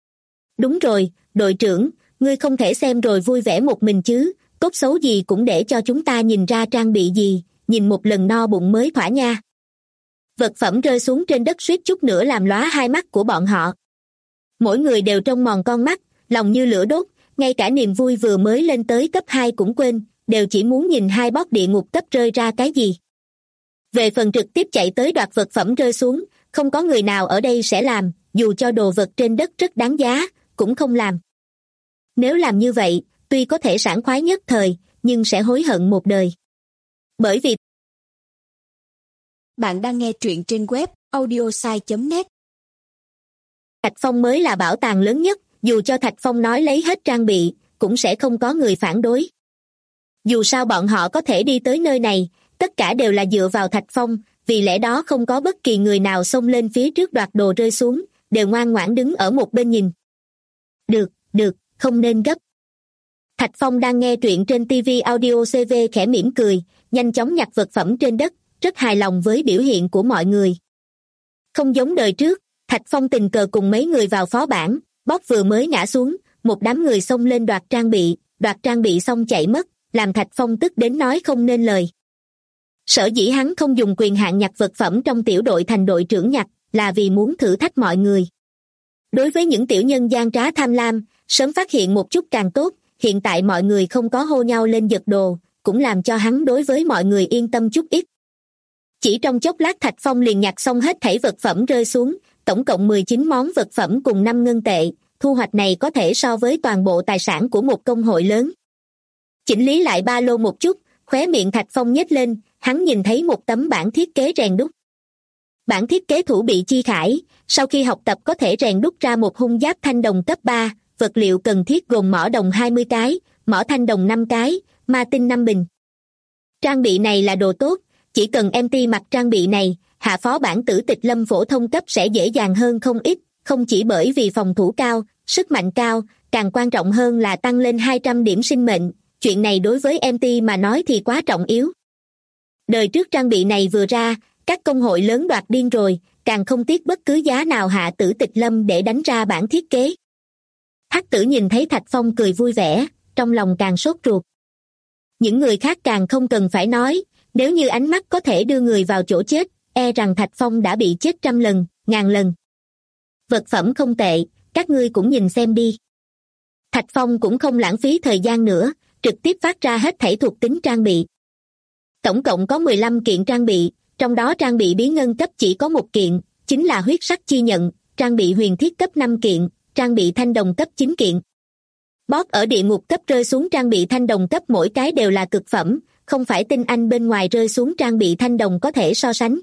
Đúng rồi, đội trưởng, ngươi không thể xem rồi vui vẻ một mình chứ, tốt xấu gì cũng để cho chúng ta nhìn ra trang bị gì, nhìn một lần no bụng mới thỏa nha. Vật phẩm rơi xuống trên đất suýt chút nữa làm lóa hai mắt của bọn họ. Mỗi người đều trông mòn con mắt, lòng như lửa đốt, ngay cả niềm vui vừa mới lên tới cấp 2 cũng quên, đều chỉ muốn nhìn hai boss địa ngục cấp rơi ra cái gì. Về phần trực tiếp chạy tới đoạt vật phẩm rơi xuống, không có người nào ở đây sẽ làm, dù cho đồ vật trên đất rất đáng giá, cũng không làm. Nếu làm như vậy, tuy có thể sảng khoái nhất thời, nhưng sẽ hối hận một đời. Bởi vì bạn đang nghe truyện trên web audiosai.net. Thạch Phong mới là bảo tàng lớn nhất, dù cho Thạch Phong nói lấy hết trang bị, cũng sẽ không có người phản đối. Dù sao bọn họ có thể đi tới nơi này, tất cả đều là dựa vào Thạch Phong, vì lẽ đó không có bất kỳ người nào xông lên phía trước đoạt đồ rơi xuống, đều ngoan ngoãn đứng ở một bên nhìn. Được, không nên gấp. Thạch Phong đang nghe truyện trên TV Audio CV khẽ mỉm cười, nhanh chóng nhặt vật phẩm trên đất, rất hài lòng với biểu hiện của mọi người. Không giống đời trước, Thạch Phong tình cờ cùng mấy người vào phó bản, boss vừa mới ngã xuống, một đám người xông lên đoạt trang bị xong chạy mất, làm Thạch Phong tức đến nói không nên lời. Sở dĩ hắn không dùng quyền hạn nhặt vật phẩm trong tiểu đội thành đội trưởng nhặt, là vì muốn thử thách mọi người. Đối với những tiểu nhân gian trá tham lam, sớm phát hiện một chút càng tốt, hiện tại mọi người không có hô nhau lên giật đồ, cũng làm cho hắn đối với mọi người yên tâm chút ít. Chỉ trong chốc lát Thạch Phong liền nhặt xong hết thảy vật phẩm rơi xuống, tổng cộng 19 món vật phẩm cùng 5 ngân tệ, thu hoạch này có thể so với toàn bộ tài sản của một công hội lớn. Chỉnh lý lại ba lô một chút, khóe miệng Thạch Phong nhếch lên, hắn nhìn thấy một tấm bản thiết kế rèn đúc. Bản thiết kế thủ bị Chi Khải, sau khi học tập có thể rèn đúc ra một hung giáp thanh đồng cấp 3, vật liệu cần thiết gồm mỏ đồng 20 cái, mỏ thanh đồng 5 cái, ma tinh 5 bình. Trang bị này là đồ tốt, chỉ cần MT mặc trang bị này, hạ phó bản Tử Tịch Lâm phổ thông cấp sẽ dễ dàng hơn không ít, không chỉ bởi vì phòng thủ cao, sức mạnh cao, càng quan trọng hơn là tăng lên 200 điểm sinh mệnh, chuyện này đối với MT mà nói thì quá trọng yếu. Đời trước trang bị này vừa ra, các công hội lớn đoạt điên rồi, càng không tiếc bất cứ giá nào hạ Tử Tịch Lâm để đánh ra bản thiết kế. Hắc Tử nhìn thấy Thạch Phong cười vui vẻ, trong lòng càng sốt ruột. Những người khác càng không cần phải nói, nếu như ánh mắt có thể đưa người vào chỗ chết, e rằng Thạch Phong đã bị chết 100 lần, 1000 lần. Vật phẩm không tệ, các ngươi cũng nhìn xem đi. Thạch Phong cũng không lãng phí thời gian nữa, trực tiếp phát ra hết thảy thuộc tính trang bị. Tổng cộng có 15 kiện trang bị, trong đó trang bị bí ngân cấp chỉ có 1 kiện, chính là huyết sắc chi nhận, trang bị huyền thiết cấp 5 kiện, trang bị thanh đồng cấp 9 kiện. Boss ở địa ngục cấp rơi xuống trang bị thanh đồng cấp mỗi cái đều là cực phẩm, không phải tinh anh bên ngoài rơi xuống trang bị thanh đồng có thể so sánh.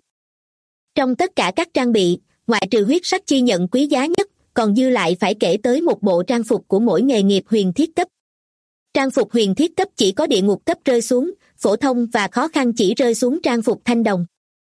Trong tất cả các trang bị, ngoại trừ huyết sắc chi nhận quý giá nhất, còn dư lại phải kể tới một bộ trang phục của mỗi nghề nghiệp huyền thiết cấp. Trang phục huyền thiết cấp chỉ có địa ngục cấp rơi xuống, phổ thông và khó khăn chỉ rơi xuống trang phục thanh đồng.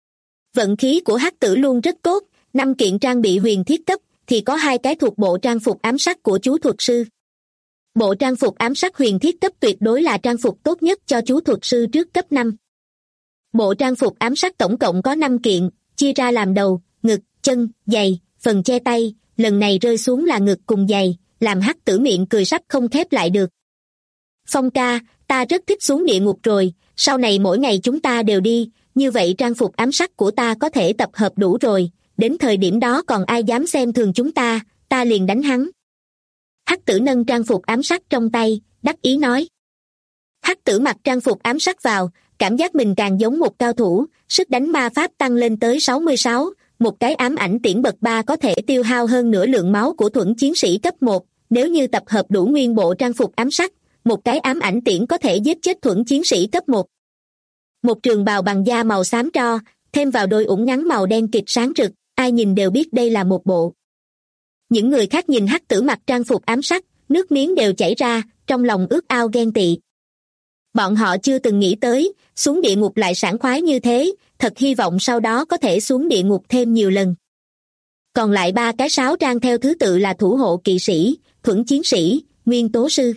Vận khí của Hắc Tử luôn rất tốt, 5 kiện trang bị huyền thiết cấp thì có 2 cái thuộc bộ trang phục ám sát của chú thuật sư. Bộ trang phục ám sát huyền thiết cấp tuyệt đối là trang phục tốt nhất cho chú thuật sư trước cấp 5. Bộ trang phục ám sát tổng cộng có 5 kiện, chia ra làm đầu, ngực, chân, giày, phần che tay, lần này rơi xuống là ngực cùng giày, làm Hắc Tử miệng cười sắp không khép lại được. Phong ca, ta rất thích xuống địa ngục rồi, sau này mỗi ngày chúng ta đều đi, như vậy trang phục ám sát của ta có thể tập hợp đủ rồi, đến thời điểm đó còn ai dám xem thường chúng ta liền đánh hắn. Hắc Tử nâng trang phục ám sát trong tay, đắc ý nói. Hắc Tử mặc trang phục ám sát vào, cảm giác mình càng giống một cao thủ, sức đánh ma pháp tăng lên tới 66, một cái ám ảnh tiễn bậc 3 có thể tiêu hao hơn nửa lượng máu của thuẫn chiến sĩ cấp 1, nếu như tập hợp đủ nguyên bộ trang phục ám sát, một cái ám ảnh tiễn có thể giết chết thuẫn chiến sĩ cấp 1. Một trường bào bằng da màu xám tro, thêm vào đôi ủng ngắn màu đen kịt sáng rực, ai nhìn đều biết đây là một bộ. Những người khác nhìn Hắc Tử mặc trang phục ám sát, nước miếng đều chảy ra, trong lòng ước ao ghen tị. Bọn họ chưa từng nghĩ tới, xuống địa ngục lại sảng khoái như thế, thật hy vọng sau đó có thể xuống địa ngục thêm nhiều lần. Còn lại 3 cái sáo trang theo thứ tự là thủ hộ kỵ sĩ, thuẫn chiến sĩ, nguyên tố sư.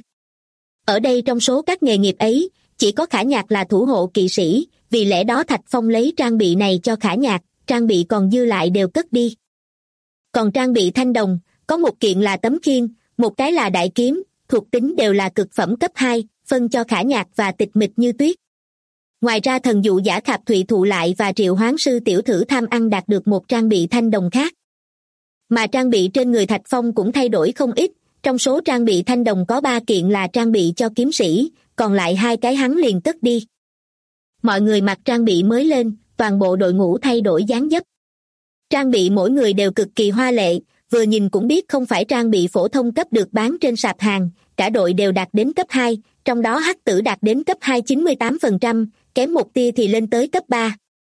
Ở đây trong số các nghề nghiệp ấy, chỉ có Khả Nhạc là thủ hộ kỵ sĩ, vì lẽ đó Thạch Phong lấy trang bị này cho Khả Nhạc, trang bị còn dư lại đều cất đi. Còn trang bị thanh đồng, có một kiện là tấm khiên, một cái là đại kiếm, thuộc tính đều là cực phẩm cấp 2, phân cho Khả Nhạc và Tịch Mịch Như Tuyết. Ngoài ra thần dụ giả Khạp Thụy Thụ Lại và triệu hoán sư Tiểu Thử Tham Ăn đạt được một trang bị thanh đồng khác. Mà trang bị trên người Thạch Phong cũng thay đổi không ít, trong số trang bị thanh đồng có 3 kiện là trang bị cho kiếm sĩ, còn lại 2 cái hắn liền cất đi. Mọi người mặc trang bị mới lên, toàn bộ đội ngũ thay đổi dáng dấp. Trang bị mỗi người đều cực kỳ hoa lệ, vừa nhìn cũng biết không phải trang bị phổ thông cấp được bán trên sạp hàng, cả đội đều đạt đến cấp 2, trong đó Hắc Tử đạt đến cấp 2 98%, kém một tia thì lên tới cấp 3.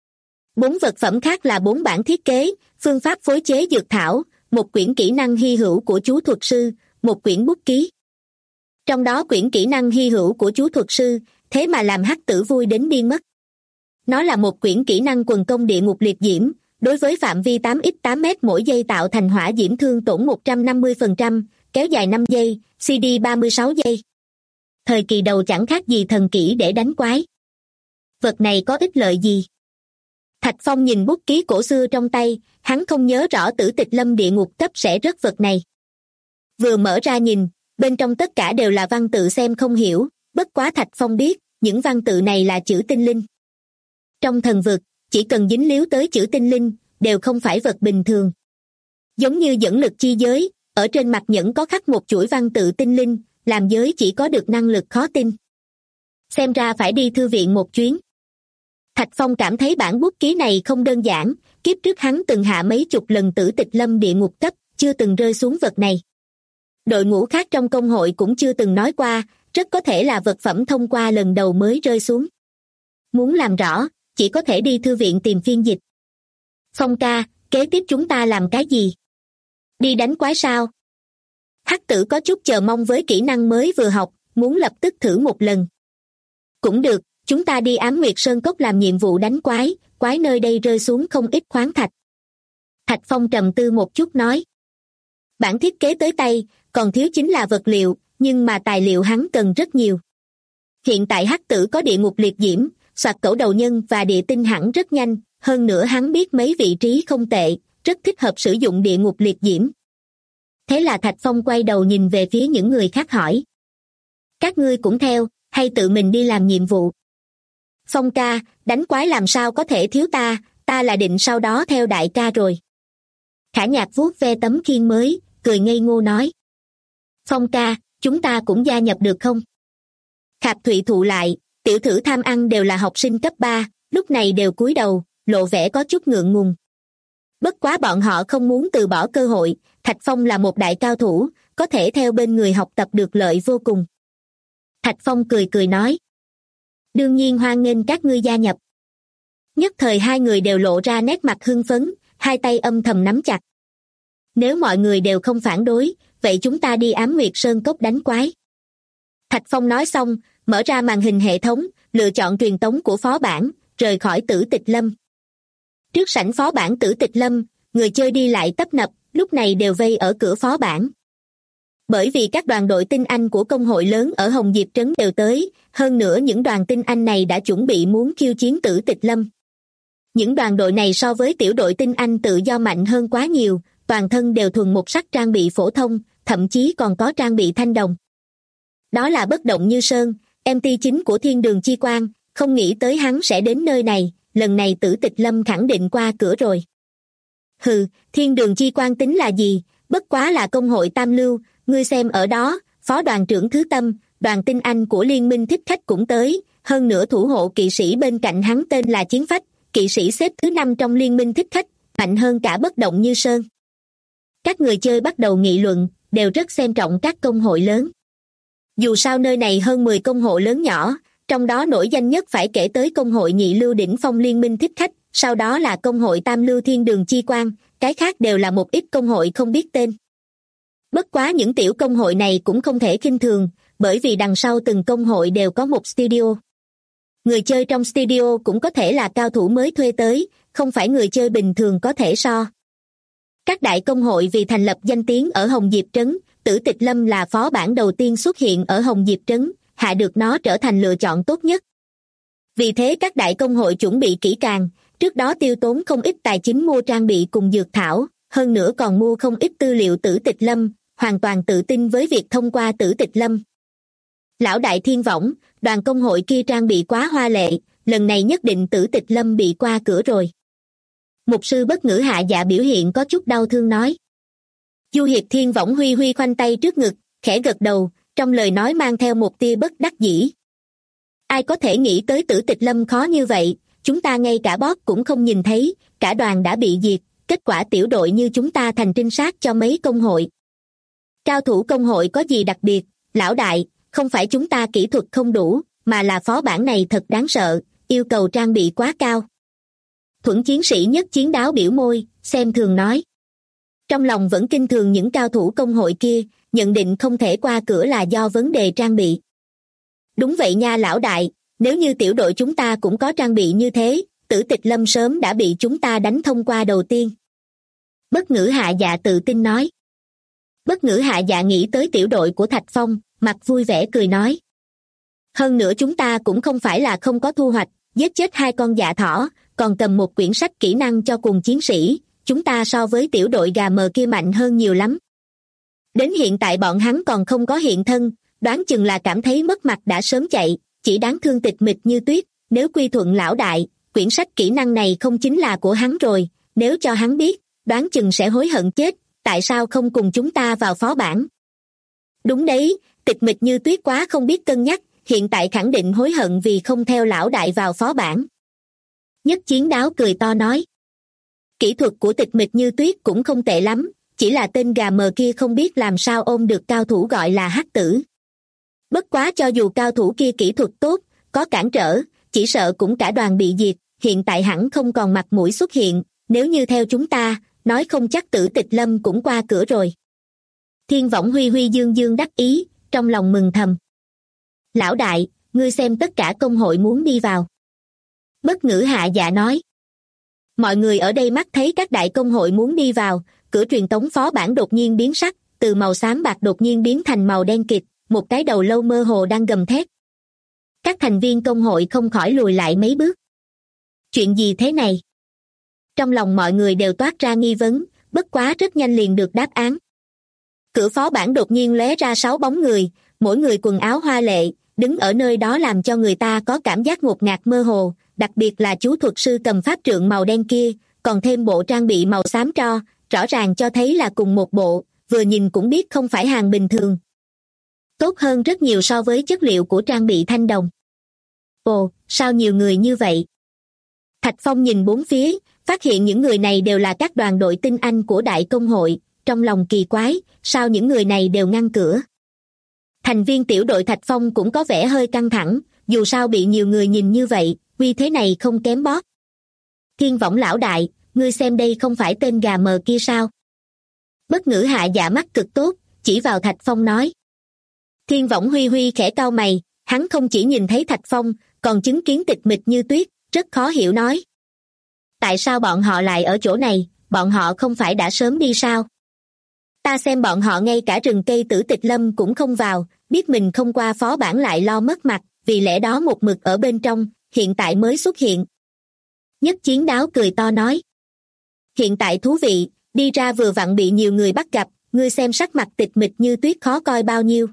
4 vật phẩm khác là 4 bản thiết kế, phương pháp phối chế dược thảo, một quyển kỹ năng hy hữu của chú thuật sư, một quyển bút ký. Trong đó quyển kỹ năng hy hữu của chú thuật sư, thế mà làm Hắc Tử vui đến điên mất. Nó là một quyển kỹ năng quần công địa ngục liệt diễm, đối với phạm vi 8x8m mỗi giây tạo thành hỏa diễm thương tổn 150%, kéo dài 5 giây, CD 36 giây. Thời kỳ đầu chẳng khác gì thần kỹ để đánh quái. Vật này có ích lợi gì? Thạch Phong nhìn bút ký cổ xưa trong tay, hắn không nhớ rõ Tử Tịch Lâm địa ngục cấp sẽ rớt vật này. Vừa mở ra nhìn, bên trong tất cả đều là văn tự xem không hiểu, bất quá Thạch Phong biết, những văn tự này là chữ tinh linh. Trong thần vực, chỉ cần dính líu tới chữ tinh linh, đều không phải vật bình thường. Giống như dẫn lực chi giới, ở trên mặt nhẫn có khắc một chuỗi văn tự tinh linh, làm giới chỉ có được năng lực khó tin. Xem ra phải đi thư viện một chuyến. Thạch Phong cảm thấy bản bút ký này không đơn giản, kiếp trước hắn từng hạ mấy chục lần Tử Tịch Lâm địa ngục cấp, chưa từng rơi xuống vật này. Đội ngũ khác trong công hội cũng chưa từng nói qua, rất có thể là vật phẩm thông qua lần đầu mới rơi xuống. Muốn làm rõ, chỉ có thể đi thư viện tìm phiên dịch. Phong ca, kế tiếp chúng ta làm cái gì? Đi đánh quái sao? Hắc Tử có chút chờ mong với kỹ năng mới vừa học, muốn lập tức thử một lần. Cũng được, chúng ta đi Ám Nguyệt Sơn Cốc làm nhiệm vụ đánh quái, quái nơi đây rơi xuống không ít khoáng thạch. Thạch Phong trầm tư một chút nói. Bản thiết kế tới tay, còn thiếu chính là vật liệu, nhưng mà tài liệu hắn cần rất nhiều. Hiện tại Hắc Tử có địa ngục liệt diễm, soạt cẩu đầu nhân và địa tinh hẳn rất nhanh, hơn nữa hắn biết mấy vị trí không tệ, rất thích hợp sử dụng địa ngục liệt diễm. Thế là Thạch Phong quay đầu nhìn về phía những người khác hỏi. Các ngươi cũng theo, hay tự mình đi làm nhiệm vụ? Phong ca, đánh quái làm sao có thể thiếu ta là định sau đó theo đại ca rồi. Khả Nhạc vuốt ve tấm khiên mới, cười ngây ngô nói. Phong ca, chúng ta cũng gia nhập được không? Khạp Thụy Thụ Lại, Tiểu Thử Tham Ăn đều là học sinh cấp 3, lúc này đều cúi đầu, lộ vẻ có chút ngượng ngùng. Bất quá bọn họ không muốn từ bỏ cơ hội, Thạch Phong là một đại cao thủ, có thể theo bên người học tập được lợi vô cùng. Thạch Phong cười cười nói. Đương nhiên hoan nghênh các ngươi gia nhập. Nhất thời hai người đều lộ ra nét mặt hưng phấn, hai tay âm thầm nắm chặt. Nếu mọi người đều không phản đối, vậy chúng ta đi Ám Nguyệt Sơn Cốc đánh quái. Thạch Phong nói xong, mở ra màn hình hệ thống, lựa chọn truyền tống của phó bản, rời khỏi Tử Tịch Lâm. Trước sảnh phó bản Tử Tịch Lâm, người chơi đi lại tấp nập, lúc này đều vây ở cửa phó bản. bởi vì các đoàn đội tinh anh của công hội lớn ở Hồng Diệp Trấn đều tới, hơn nữa những đoàn tinh anh này đã chuẩn bị muốn khiêu chiến Tử Tịch Lâm. Những đoàn đội này so với tiểu đội tinh anh tự do mạnh hơn quá nhiều, toàn thân đều thuần một sắc trang bị phổ thông, thậm chí còn có trang bị thanh đồng. Đó là Bất Động Như Sơn, MT chính của Thiên Đường Chi Quang, không nghĩ tới hắn sẽ đến nơi này, lần này Tử Tịch Lâm khẳng định qua cửa rồi. Hừ, Thiên Đường Chi Quang tính là gì, bất quá là công hội tam lưu, ngươi xem ở đó, phó đoàn trưởng Thứ Tâm, đoàn tinh anh của liên minh thích khách cũng tới, hơn nữa thủ hộ kỵ sĩ bên cạnh hắn tên là Chiến Phách, kỵ sĩ xếp thứ 5 trong liên minh thích khách, mạnh hơn cả Bất Động Như Sơn. Các người chơi bắt đầu nghị luận, đều rất xem trọng các công hội lớn. Dù sao nơi này hơn 10 công hội lớn nhỏ, trong đó nổi danh nhất phải kể tới công hội nhị lưu đỉnh phong liên minh thích khách, sau đó là công hội tam lưu Thiên Đường Chi Quang, cái khác đều là một ít công hội không biết tên. Bất quá những tiểu công hội này cũng không thể khinh thường, bởi vì đằng sau từng công hội đều có một studio. Người chơi trong studio cũng có thể là cao thủ mới thuê tới, không phải người chơi bình thường có thể so. Các đại công hội vì thành lập danh tiếng ở Hồng Diệp Trấn, Tử Tịch Lâm là phó bản đầu tiên xuất hiện ở Hồng Diệp Trấn, hạ được nó trở thành lựa chọn tốt nhất. Vì thế các đại công hội chuẩn bị kỹ càng, trước đó tiêu tốn không ít tài chính mua trang bị cùng dược thảo, hơn nữa còn mua không ít tư liệu Tử Tịch Lâm, hoàn toàn tự tin với việc thông qua Tử Tịch Lâm. Lão đại Thiên Võng, đoàn công hội kia trang bị quá hoa lệ, lần này nhất định Tử Tịch Lâm bị qua cửa rồi. Mục sư Bất Ngữ Hạ Dạ biểu hiện có chút đau thương nói. Du hiệp Thiên Võng huy huy khoanh tay trước ngực, khẽ gật đầu, trong lời nói mang theo một tia bất đắc dĩ. Ai có thể nghĩ tới Tử Tịch Lâm khó như vậy, chúng ta ngay cả boss cũng không nhìn thấy, cả đoàn đã bị diệt, kết quả tiểu đội như chúng ta thành trinh sát cho mấy công hội. Cao thủ công hội có gì đặc biệt, lão đại, không phải chúng ta kỹ thuật không đủ, mà là phó bản này thật đáng sợ, yêu cầu trang bị quá cao. Thuẫn chiến sĩ nhất chiến đáo biểu môi, xem thường nói. Trong lòng vẫn kinh thường những cao thủ công hội kia, nhận định không thể qua cửa là do vấn đề trang bị. Đúng vậy nha lão đại, nếu như tiểu đội chúng ta cũng có trang bị như thế, Tử Tịch Lâm sớm đã bị chúng ta đánh thông qua đầu tiên. Bất Ngữ Hạ Dạ tự tin nói. Bất Ngữ Hạ Dạ nghĩ tới tiểu đội của Thạch Phong, mặt vui vẻ cười nói. Hơn nữa chúng ta cũng không phải là không có thu hoạch, giết chết 2 con dạ thỏ, còn cầm một quyển sách kỹ năng cho cùng chiến sĩ, chúng ta so với tiểu đội gà mờ kia mạnh hơn nhiều lắm. Đến hiện tại bọn hắn còn không có hiện thân, đoán chừng là cảm thấy mất mặt đã sớm chạy, chỉ đáng thương Tịch Mịch Như Tuyết, nếu quy thuận lão đại, quyển sách kỹ năng này không chính là của hắn rồi, nếu cho hắn biết, đoán chừng sẽ hối hận chết, tại sao không cùng chúng ta vào phó bản. Đúng đấy, Tịch Mịch Như Tuyết quá không biết cân nhắc, hiện tại khẳng định hối hận vì không theo lão đại vào phó bản. Nhất chiến đáo cười to nói. Kỹ thuật của Tịch Mịch Như Tuyết cũng không tệ lắm, chỉ là tên gà mờ kia không biết làm sao ôm được cao thủ gọi là Hắc Tử. Bất quá cho dù cao thủ kia kỹ thuật tốt, có cản trở, chỉ sợ cũng cả đoàn bị diệt, hiện tại hẳn không còn mặt mũi xuất hiện, nếu như theo chúng ta, nói không chắc Tử Tịch Lâm cũng qua cửa rồi. Thiên Võng huy huy dương dương đắc ý, trong lòng mừng thầm. Lão đại, ngươi xem tất cả công hội muốn đi vào. Bất Ngữ Hạ Dạ nói. Mọi người ở đây mắt thấy các đại công hội muốn đi vào, cửa truyền tống phó bản đột nhiên biến sắc, từ màu xám bạc đột nhiên biến thành màu đen kịt, một cái đầu lâu mơ hồ đang gầm thét. Các thành viên công hội không khỏi lùi lại mấy bước. Chuyện gì thế này? Trong lòng mọi người đều toát ra nghi vấn, bất quá rất nhanh liền được đáp án. Cửa phó bản đột nhiên lóe ra 6 bóng người, mỗi người quần áo hoa lệ, đứng ở nơi đó làm cho người ta có cảm giác ngột ngạt mơ hồ, đặc biệt là chú thuật sư cầm pháp trượng màu đen kia, còn thêm bộ trang bị màu xám tro, rõ ràng cho thấy là cùng một bộ, vừa nhìn cũng biết không phải hàng bình thường. Tốt hơn rất nhiều so với chất liệu của trang bị thanh đồng. Ồ, sao nhiều người như vậy? Thạch Phong nhìn bốn phía, phát hiện những người này đều là các đoàn đội tinh anh của đại công hội, trong lòng kỳ quái, sao những người này đều ngăn cửa? Thành viên tiểu đội Thạch Phong cũng có vẻ hơi căng thẳng, dù sao bị nhiều người nhìn như vậy, uy thế này không kém boss. Thiên Võng lão đại, ngươi xem đây không phải tên gà mờ kia sao? Bất Ngữ Hạ Dạ mắt cực tốt, chỉ vào Thạch Phong nói. Thiên Võng huy huy khẽ cau mày, hắn không chỉ nhìn thấy Thạch Phong, còn chứng kiến Tịch Mịch Như Tuyết, rất khó hiểu nói. Tại sao bọn họ lại ở chỗ này, bọn họ không phải đã sớm đi sao? Ta xem bọn họ ngay cả rừng cây Tử Tịch Lâm cũng không vào, biết mình không qua phó bản lại lo mất mặt, vì lẽ đó một mực ở bên trong, hiện tại mới xuất hiện. Nhất Chiến Đáo cười to nói. Hiện tại thú vị, đi ra vừa vặn bị nhiều người bắt gặp, ngươi xem sắc mặt tịch mịch như tuyết khó coi bao nhiêu.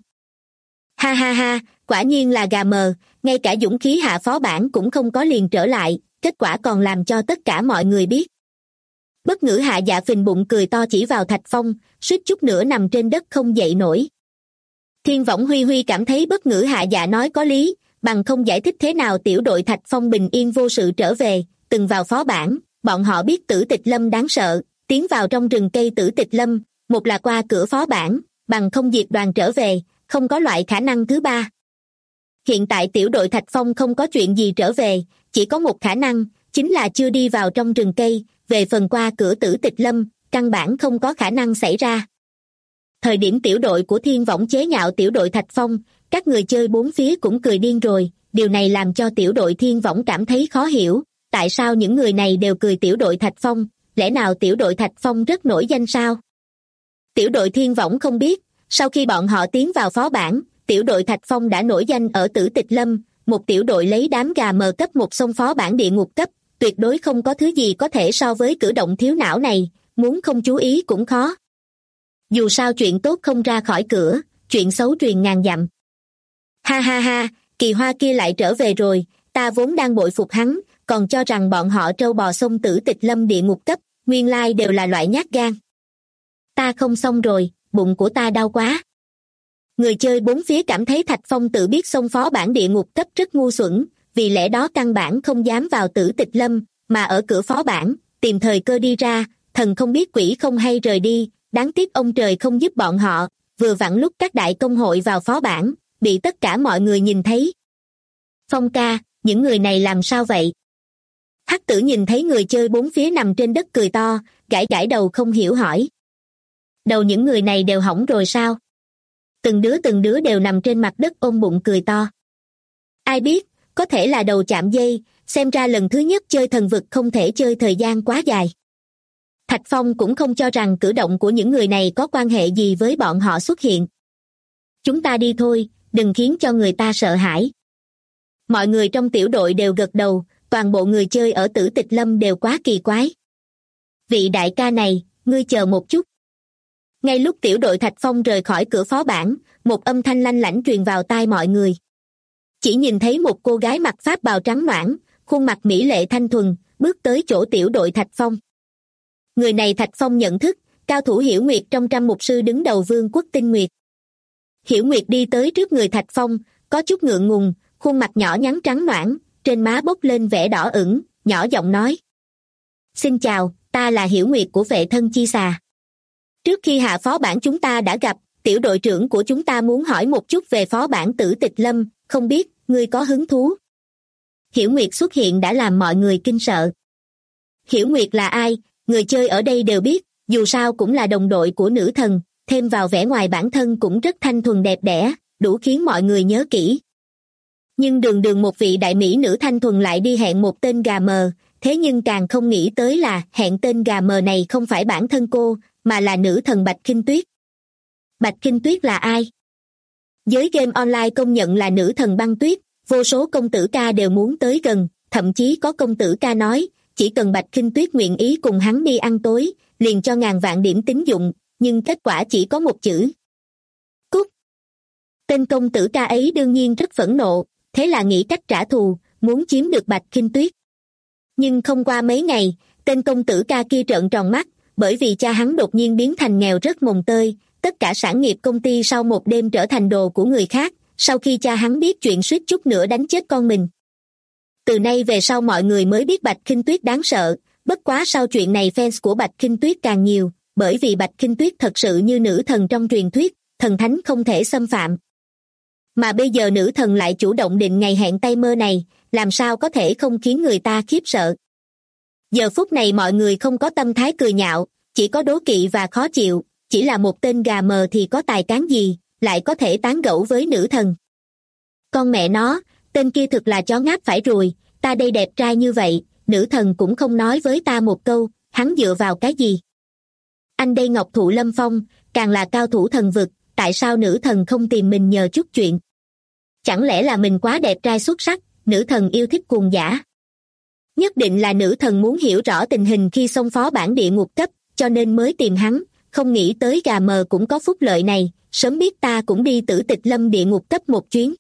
Ha ha ha, quả nhiên là gà mờ, ngay cả dũng khí hạ phó bản cũng không có liền trở lại, kết quả còn làm cho tất cả mọi người biết. Bất Ngữ Hạ Dạ phình bụng cười to chỉ vào Thạch Phong, suýt chút nữa nằm trên đất không dậy nổi. Thiên Võng Huy Huy cảm thấy Bất Ngữ Hạ Dạ nói có lý, bằng không giải thích thế nào tiểu đội Thạch Phong bình yên vô sự trở về, từng vào phó bản, bọn họ biết Tử Tịch Lâm đáng sợ, tiến vào trong rừng cây Tử Tịch Lâm, một là qua cửa phó bản, bằng không diệt đoàn trở về, không có loại khả năng thứ ba. Hiện tại tiểu đội Thạch Phong không có chuyện gì trở về, chỉ có một khả năng, chính là chưa đi vào trong rừng cây, về phần qua cửa Tử Tịch Lâm, căn bản không có khả năng xảy ra. Thời điểm tiểu đội của Thiên Võng chế nhạo tiểu đội Thạch Phong, các người chơi bốn phía cũng cười điên rồi, điều này làm cho tiểu đội Thiên Võng cảm thấy khó hiểu, tại sao những người này đều cười tiểu đội Thạch Phong, lẽ nào tiểu đội Thạch Phong rất nổi danh sao? Tiểu đội Thiên Võng không biết, sau khi bọn họ tiến vào phó bản, tiểu đội Thạch Phong đã nổi danh ở Tử Tịch Lâm, một tiểu đội lấy đám gà mờ cấp một xông phó bản địa ngục cấp, tuyệt đối không có thứ gì có thể so với cử động thiếu não này, muốn không chú ý cũng khó. Dù sao chuyện tốt không ra khỏi cửa, chuyện xấu truyền ngàn dặm. Ha ha ha, Kỳ Hoa kia lại trở về rồi, ta vốn đang bội phục hắn, còn cho rằng bọn họ trâu bò xông Tử Tịch Lâm địa ngục cấp, nguyên lai đều là loại nhát gan. Ta không xong rồi, bụng của ta đau quá. Người chơi bốn phía cảm thấy Thạch Phong tự biết xông phó bản địa ngục cấp rất ngu xuẩn, vì lẽ đó căn bản không dám vào Tử Tịch Lâm, mà ở cửa phó bản, tìm thời cơ đi ra, thần không biết quỷ không hay rời đi, đáng tiếc ông trời không giúp bọn họ, vừa vặn lúc các đại công hội vào phó bản, bị tất cả mọi người nhìn thấy. Phong ca, những người này làm sao vậy? Hắc Tử nhìn thấy người chơi bốn phía nằm trên đất cười to, gãi gãi đầu không hiểu hỏi. Đầu những người này đều hỏng rồi sao? Từng đứa đều nằm trên mặt đất ôm bụng cười to. Ai biết, có thể là đầu chạm dây, xem ra lần thứ nhất chơi thần vực không thể chơi thời gian quá dài. Thạch Phong cũng không cho rằng cử động của những người này có quan hệ gì với bọn họ xuất hiện. Chúng ta đi thôi, đừng khiến cho người ta sợ hãi. Mọi người trong tiểu đội đều gật đầu, toàn bộ người chơi ở Tử Tịch Lâm đều quá kỳ quái. Vị đại ca này, ngươi chờ một chút. Ngay lúc tiểu đội Thạch Phong rời khỏi cửa phó bản, một âm thanh lanh lảnh truyền vào tai mọi người. Chỉ nhìn thấy một cô gái mặc pháp bào trắng noãn, khuôn mặt mỹ lệ thanh thuần, bước tới chỗ tiểu đội Thạch Phong. Người này Thạch Phong nhận thức, cao thủ Hiểu Nguyệt trong trăm mục sư đứng đầu Vương quốc Tinh Nguyệt. Hiểu Nguyệt đi tới trước người Thạch Phong, có chút ngượng ngùng, khuôn mặt nhỏ nhắn trắng noãn, trên má bốc lên vẻ đỏ ửng, nhỏ giọng nói. Xin chào, ta là Hiểu Nguyệt của Vệ Thân Chi Xà. Trước khi hạ phó bản chúng ta đã gặp, tiểu đội trưởng của chúng ta muốn hỏi một chút về phó bản Tử Tịch Lâm, không biết, ngươi có hứng thú? Hiểu Nguyệt xuất hiện đã làm mọi người kinh sợ. Hiểu Nguyệt là ai? Người chơi ở đây đều biết, dù sao cũng là đồng đội của nữ thần, thêm vào vẻ ngoài bản thân cũng rất thanh thuần đẹp đẽ, đủ khiến mọi người nhớ kỹ. Nhưng đường một vị đại mỹ nữ thanh thuần lại đi hẹn một tên gà mờ, thế nhưng càng không nghĩ tới là hẹn tên gà mờ này không phải bản thân cô, mà là nữ thần Bạch Khinh Tuyết. Bạch Khinh Tuyết là ai? Giới game online công nhận là nữ thần băng tuyết, vô số công tử ca đều muốn tới gần, thậm chí có công tử ca nói, chỉ cần Bạch Khinh Tuyết nguyện ý cùng hắn đi ăn tối, liền cho ngàn vạn điểm tín dụng, nhưng kết quả chỉ có một chữ. Cút! Tên công tử ca ấy đương nhiên rất phẫn nộ, thế là nghĩ cách trả thù, muốn chiếm được Bạch Khinh Tuyết. Nhưng không qua mấy ngày, tên công tử ca kia trợn tròn mắt, bởi vì cha hắn đột nhiên biến thành nghèo rất mồng tơi, tất cả sản nghiệp công ty sau một đêm trở thành đồ của người khác, sau khi cha hắn biết chuyện suýt chút nữa đánh chết con mình. Từ nay về sau mọi người mới biết Bạch Khinh Tuyết đáng sợ, bất quá sau chuyện này fans của Bạch Khinh Tuyết càng nhiều, bởi vì Bạch Khinh Tuyết thật sự như nữ thần trong truyền thuyết, thần thánh không thể xâm phạm. Mà bây giờ nữ thần lại chủ động định ngày hẹn tay mơ này, làm sao có thể không khiến người ta khiếp sợ. Giờ phút này mọi người không có tâm thái cười nhạo, chỉ có đố kỵ và khó chịu, chỉ là một tên gà mờ thì có tài cán gì, lại có thể tán gẫu với nữ thần. Con mẹ nó, tên kia thực là chó ngáp phải ruồi, ta đây đẹp trai như vậy, nữ thần cũng không nói với ta một câu, hắn dựa vào cái gì? Anh đây Ngọc Thụ Lâm Phong, càng là cao thủ thần vực, tại sao nữ thần không tìm mình nhờ chút chuyện? Chẳng lẽ là mình quá đẹp trai xuất sắc, nữ thần yêu thích cuồng dã? Nhất định là nữ thần muốn hiểu rõ tình hình khi xông phó bản địa ngục cấp, cho nên mới tìm hắn, không nghĩ tới gà mờ cũng có phúc lợi này, sớm biết ta cũng đi Tử Tịch Lâm địa ngục cấp một chuyến.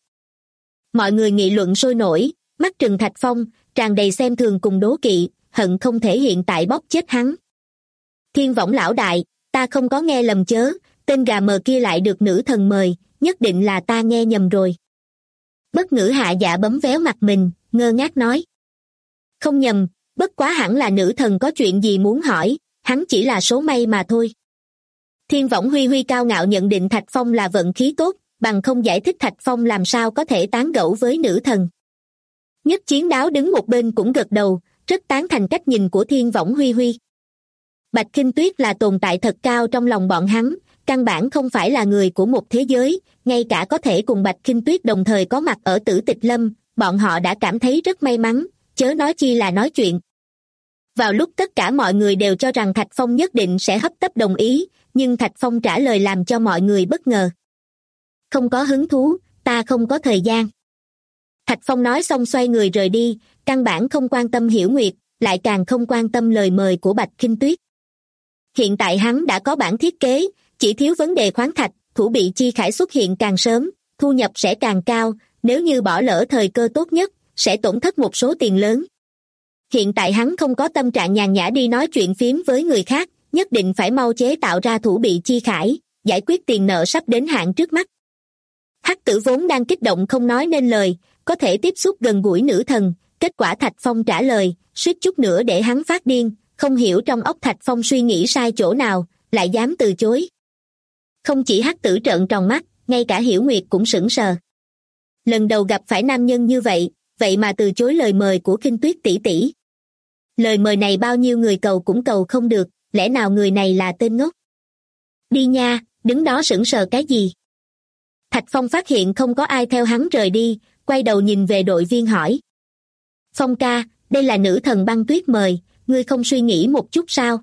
Mọi người nghị luận sôi nổi, mắt trừng Thạch Phong, tràn đầy xem thường cùng đố kỵ, hận không thể hiện tại bóp chết hắn. Thiên Võng lão đại, ta không có nghe lầm chớ, tên gà mờ kia lại được nữ thần mời, nhất định là ta nghe nhầm rồi. Bất Ngữ hạ dạ bấm véo mặt mình, ngơ ngác nói. Không nhầm, bất quá hẳn là nữ thần có chuyện gì muốn hỏi, hắn chỉ là số may mà thôi. Thiên Võng huy huy cao ngạo nhận định Thạch Phong là vận khí tốt, bằng không giải thích Thạch Phong làm sao có thể tán gẫu với nữ thần. Nhất Chiến Đáo đứng một bên cũng gật đầu, rất tán thành cách nhìn của Thiên Võng huy huy. Bạch Khinh Tuyết là tồn tại thật cao trong lòng bọn hắn, căn bản không phải là người của một thế giới, ngay cả có thể cùng Bạch Khinh Tuyết đồng thời có mặt ở Tử Tịch Lâm, bọn họ đã cảm thấy rất may mắn, chớ nói chi là nói chuyện. Vào lúc tất cả mọi người đều cho rằng Thạch Phong nhất định sẽ hấp tấp đồng ý, nhưng Thạch Phong trả lời làm cho mọi người bất ngờ. Không có hứng thú, ta không có thời gian. Thạch Phong nói xong xoay người rời đi, căn bản không quan tâm Hiểu Nguyệt, lại càng không quan tâm lời mời của Bạch Khinh Tuyết. Hiện tại hắn đã có bản thiết kế, chỉ thiếu vấn đề khoáng thạch, thủ bị chi khải xuất hiện càng sớm, thu nhập sẽ càng cao, nếu như bỏ lỡ thời cơ tốt nhất, sẽ tổn thất một số tiền lớn. Hiện tại hắn không có tâm trạng nhàn nhã đi nói chuyện phiếm với người khác, nhất định phải mau chế tạo ra thủ bị chi khải, giải quyết tiền nợ sắp đến hạn trước mắt. Hắc Tử vốn đang kích động không nói nên lời, có thể tiếp xúc gần gũi nữ thần, kết quả Thạch Phong trả lời, suýt chút nữa để hắn phát điên, không hiểu trong óc Thạch Phong suy nghĩ sai chỗ nào, lại dám từ chối. Không chỉ Hắc Tử trợn tròn mắt, ngay cả Hiểu Nguyệt cũng sững sờ. Lần đầu gặp phải nam nhân như vậy, vậy mà từ chối lời mời của Khinh Tuyết tỷ tỷ. Lời mời này bao nhiêu người cầu cũng cầu không được, lẽ nào người này là tên ngốc? Đi nha, đứng đó sững sờ cái gì? Thạch Phong phát hiện không có ai theo hắn rời đi, quay đầu nhìn về đội viên hỏi. Phong ca, đây là nữ thần băng tuyết mời, ngươi không suy nghĩ một chút sao?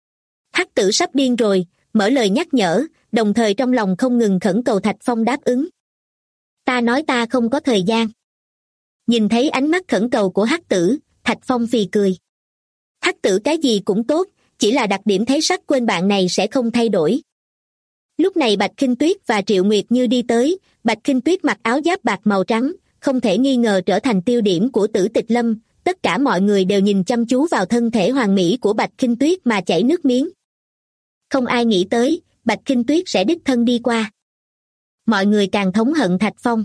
Hắc Tử sắp điên rồi, mở lời nhắc nhở, đồng thời trong lòng không ngừng khẩn cầu Thạch Phong đáp ứng. Ta nói ta không có thời gian. Nhìn thấy ánh mắt khẩn cầu của Hắc Tử, Thạch Phong phì cười. Hắc Tử cái gì cũng tốt, chỉ là đặc điểm thấy sắc quên bạn này sẽ không thay đổi. Lúc này Bạch Khinh Tuyết và Triệu Nguyệt Như đi tới, Bạch Khinh Tuyết mặc áo giáp bạc màu trắng, không thể nghi ngờ trở thành tiêu điểm của Tử Tịch Lâm, tất cả mọi người đều nhìn chăm chú vào thân thể hoàn mỹ của Bạch Khinh Tuyết mà chảy nước miếng. Không ai nghĩ tới, Bạch Khinh Tuyết sẽ đích thân đi qua. Mọi người càng thống hận Thạch Phong.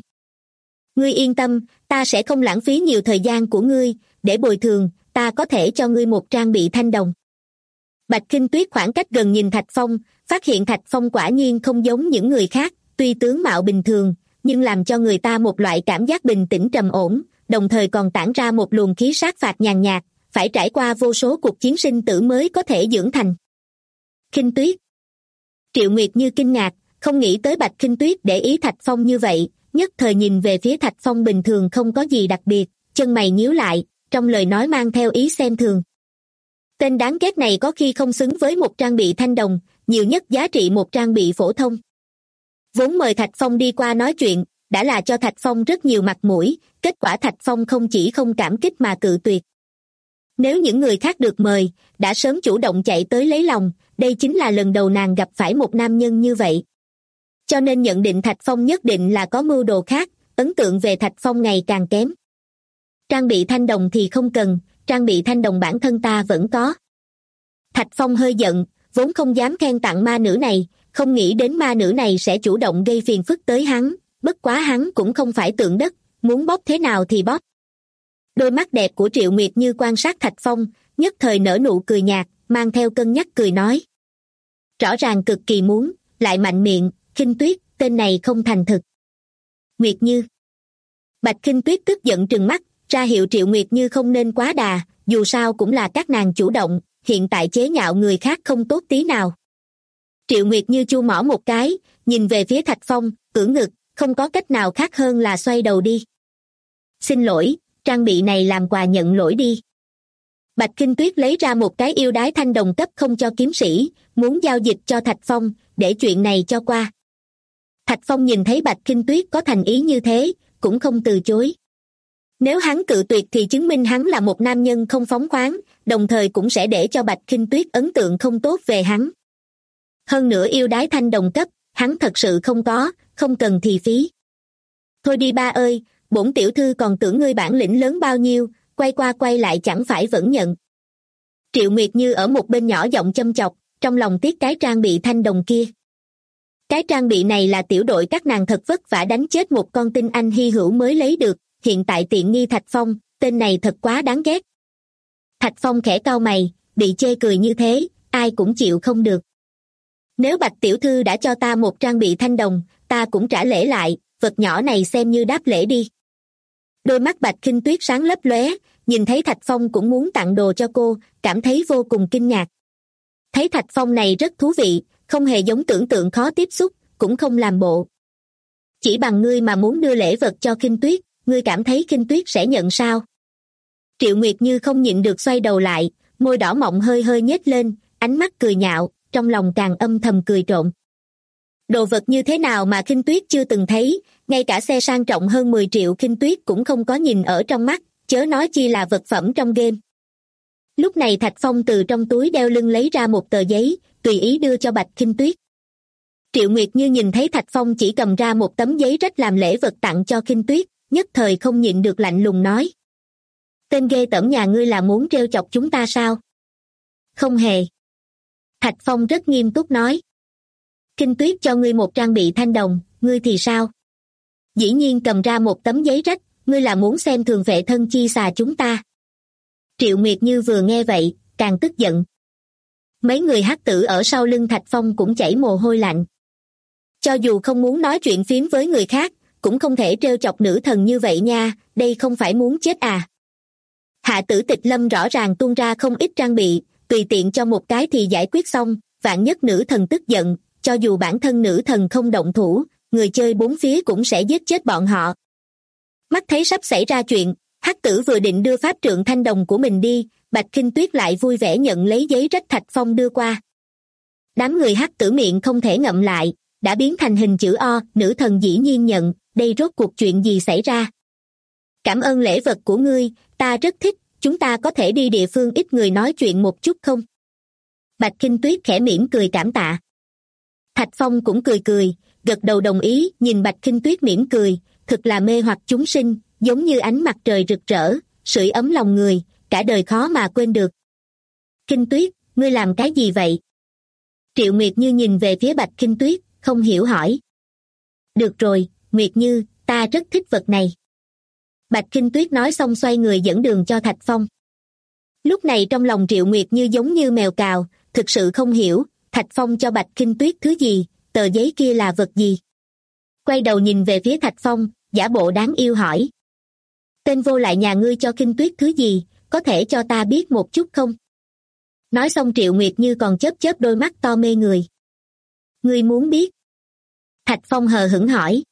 Ngươi yên tâm, ta sẽ không lãng phí nhiều thời gian của ngươi, để bồi thường, ta có thể cho ngươi một trang bị thanh đồng. Bạch Khinh Tuyết khoảng cách gần nhìn Thạch Phong, phát hiện Thạch Phong quả nhiên không giống những người khác, tuy tướng mạo bình thường, nhưng làm cho người ta một loại cảm giác bình tĩnh trầm ổn, đồng thời còn tản ra một luồng khí sát phạt nhàn nhạt, phải trải qua vô số cuộc chiến sinh tử mới có thể dưỡng thành. Khinh Tuyết. Triệu Nguyệt Như kinh ngạc, không nghĩ tới Bạch Khinh Tuyết để ý Thạch Phong như vậy, nhất thời nhìn về phía Thạch Phong bình thường không có gì đặc biệt, chân mày nhíu lại, trong lời nói mang theo ý xem thường. Tên đáng ghét này có khi không xứng với một trang bị thanh đồng, nhiều nhất giá trị một trang bị phổ thông. Vốn mời Thạch Phong đi qua nói chuyện, đã là cho Thạch Phong rất nhiều mặt mũi, kết quả Thạch Phong không chỉ không cảm kích mà cự tuyệt. Nếu những người khác được mời, đã sớm chủ động chạy tới lấy lòng, đây chính là lần đầu nàng gặp phải một nam nhân như vậy. Cho nên nhận định Thạch Phong nhất định là có mưu đồ khác, ấn tượng về Thạch Phong ngày càng kém. Trang bị thanh đồng thì không cần, trang bị thanh đồng bản thân ta vẫn có. Thạch Phong hơi giận, vốn không dám khen tặng ma nữ này, không nghĩ đến ma nữ này sẽ chủ động gây phiền phức tới hắn, bất quá hắn cũng không phải tượng đất, muốn bóp thế nào thì bóp. Đôi mắt đẹp của Triệu Nguyệt Như quan sát Thạch Phong, nhất thời nở nụ cười nhạt, mang theo cân nhắc cười nói. Rõ ràng cực kỳ muốn, lại mạnh miệng, Khinh Tuyết, tên này không thành thực. Nguyệt Như. Bạch Khinh Tuyết tức giận trừng mắt, ra hiệu Triệu Nguyệt Như không nên quá đà, dù sao cũng là các nàng chủ động, hiện tại chế nhạo người khác không tốt tí nào. Triệu Nguyệt Như chu mỏ một cái, nhìn về phía Thạch Phong, ưỡn ngực, không có cách nào khác hơn là xoay đầu đi. Xin lỗi, trang bị này làm quà nhận lỗi đi. Bạch Khinh Tuyết lấy ra một cái yêu đái thanh đồng cấp không cho kiếm sĩ, muốn giao dịch cho Thạch Phong, để chuyện này cho qua. Thạch Phong nhìn thấy Bạch Kinh Tuyết có thành ý như thế, cũng không từ chối. Nếu hắn cự tuyệt thì chứng minh hắn là một nam nhân không phóng khoáng, đồng thời cũng sẽ để cho Bạch Kinh Tuyết ấn tượng không tốt về hắn. Hơn nữa yêu đái thanh đồng cấp, hắn thật sự không có, không cần thì phí. Thôi đi ba ơi, bổn tiểu thư còn tưởng ngươi bản lĩnh lớn bao nhiêu, quay qua quay lại chẳng phải vẫn nhận. Triệu Nguyệt Như ở một bên nhỏ giọng châm chọc, trong lòng tiếc cái trang bị thanh đồng kia. Cái trang bị này là tiểu đội các nàng thật vất vả đánh chết một con tinh anh hy hữu mới lấy được, hiện tại tiện nghi Thạch Phong, tên này thật quá đáng ghét. Thạch Phong khẽ cau mày, bị chê cười như thế, ai cũng chịu không được. Nếu Bạch tiểu thư đã cho ta một trang bị thanh đồng, ta cũng trả lễ lại, vật nhỏ này xem như đáp lễ đi. Đôi mắt Bạch Kinh Tuyết sáng lấp lóe, nhìn thấy Thạch Phong cũng muốn tặng đồ cho cô, cảm thấy vô cùng kinh ngạc. Thấy Thạch Phong này rất thú vị, không hề giống tưởng tượng khó tiếp xúc, cũng không làm bộ. Chỉ bằng ngươi mà muốn đưa lễ vật cho Kinh Tuyết, ngươi cảm thấy Kinh Tuyết sẽ nhận sao? Triệu Nguyệt Như không nhịn được xoay đầu lại, môi đỏ mọng hơi hơi nhếch lên, ánh mắt cười nhạo, trong lòng càng âm thầm cười trộm. Đồ vật như thế nào mà Kinh Tuyết chưa từng thấy, ngay cả xe sang trọng hơn 10 triệu Kinh Tuyết cũng không có nhìn ở trong mắt, chớ nói chi là vật phẩm trong game. Lúc này Thạch Phong từ trong túi đeo lưng lấy ra một tờ giấy, tùy ý đưa cho Bạch Kinh Tuyết. Triệu Nguyệt Như nhìn thấy Thạch Phong chỉ cầm ra một tấm giấy rách làm lễ vật tặng cho Kinh Tuyết, nhất thời không nhịn được lạnh lùng nói. Tên ghê tởm nhà ngươi là muốn trêu chọc chúng ta sao? Không hề. Thạch Phong rất nghiêm túc nói. Kinh Tuyết cho ngươi một trang bị thanh đồng, ngươi thì sao? Dĩ nhiên cầm ra một tấm giấy rách, ngươi là muốn xem thường vệ thân chi xà chúng ta. Triệu Nguyệt Như vừa nghe vậy, càng tức giận. Mấy người hắc tử ở sau lưng Thạch Phong cũng chảy mồ hôi lạnh. Cho dù không muốn nói chuyện phiếm với người khác, cũng không thể trêu chọc nữ thần như vậy nha, đây không phải muốn chết à. Hạ tử Tịch Lâm rõ ràng tuôn ra không ít trang bị, tùy tiện cho một cái thì giải quyết xong, vạn nhất nữ thần tức giận, cho dù bản thân nữ thần không động thủ, người chơi bốn phía cũng sẽ giết chết bọn họ. Mắt thấy sắp xảy ra chuyện, hắc tử vừa định đưa pháp trượng thanh đồng của mình đi, Bạch Kinh Tuyết lại vui vẻ nhận lấy giấy rách Thạch Phong đưa qua. Đám người hắc tử miệng không thể ngậm lại, đã biến thành hình chữ O, nữ thần dĩ nhiên nhận, đây rốt cuộc chuyện gì xảy ra. Cảm ơn lễ vật của ngươi, ta rất thích, chúng ta có thể đi địa phương ít người nói chuyện một chút không? Bạch Kinh Tuyết khẽ mỉm cười cảm tạ. Thạch Phong cũng cười cười, gật đầu đồng ý, nhìn Bạch Kinh Tuyết mỉm cười, thực là mê hoặc chúng sinh, giống như ánh mặt trời rực rỡ, sưởi ấm lòng người, cả đời khó mà quên được. Kinh Tuyết, ngươi làm cái gì vậy? Triệu Nguyệt Như nhìn về phía Bạch Kinh Tuyết, không hiểu hỏi. Được rồi, Nguyệt Như, ta rất thích vật này. Bạch Kinh Tuyết nói xong xoay người dẫn đường cho Thạch Phong. Lúc này trong lòng Triệu Nguyệt Như giống như mèo cào, thực sự không hiểu, Thạch Phong cho Bạch Kinh Tuyết thứ gì, tờ giấy kia là vật gì. Quay đầu nhìn về phía Thạch Phong, giả bộ đáng yêu hỏi. Tên vô lại nhà ngươi cho Kinh Tuyết thứ gì, có thể cho ta biết một chút không? Nói xong Triệu Nguyệt Như còn chớp chớp đôi mắt to mê người. Ngươi muốn biết? Thạch Phong hờ hững hỏi.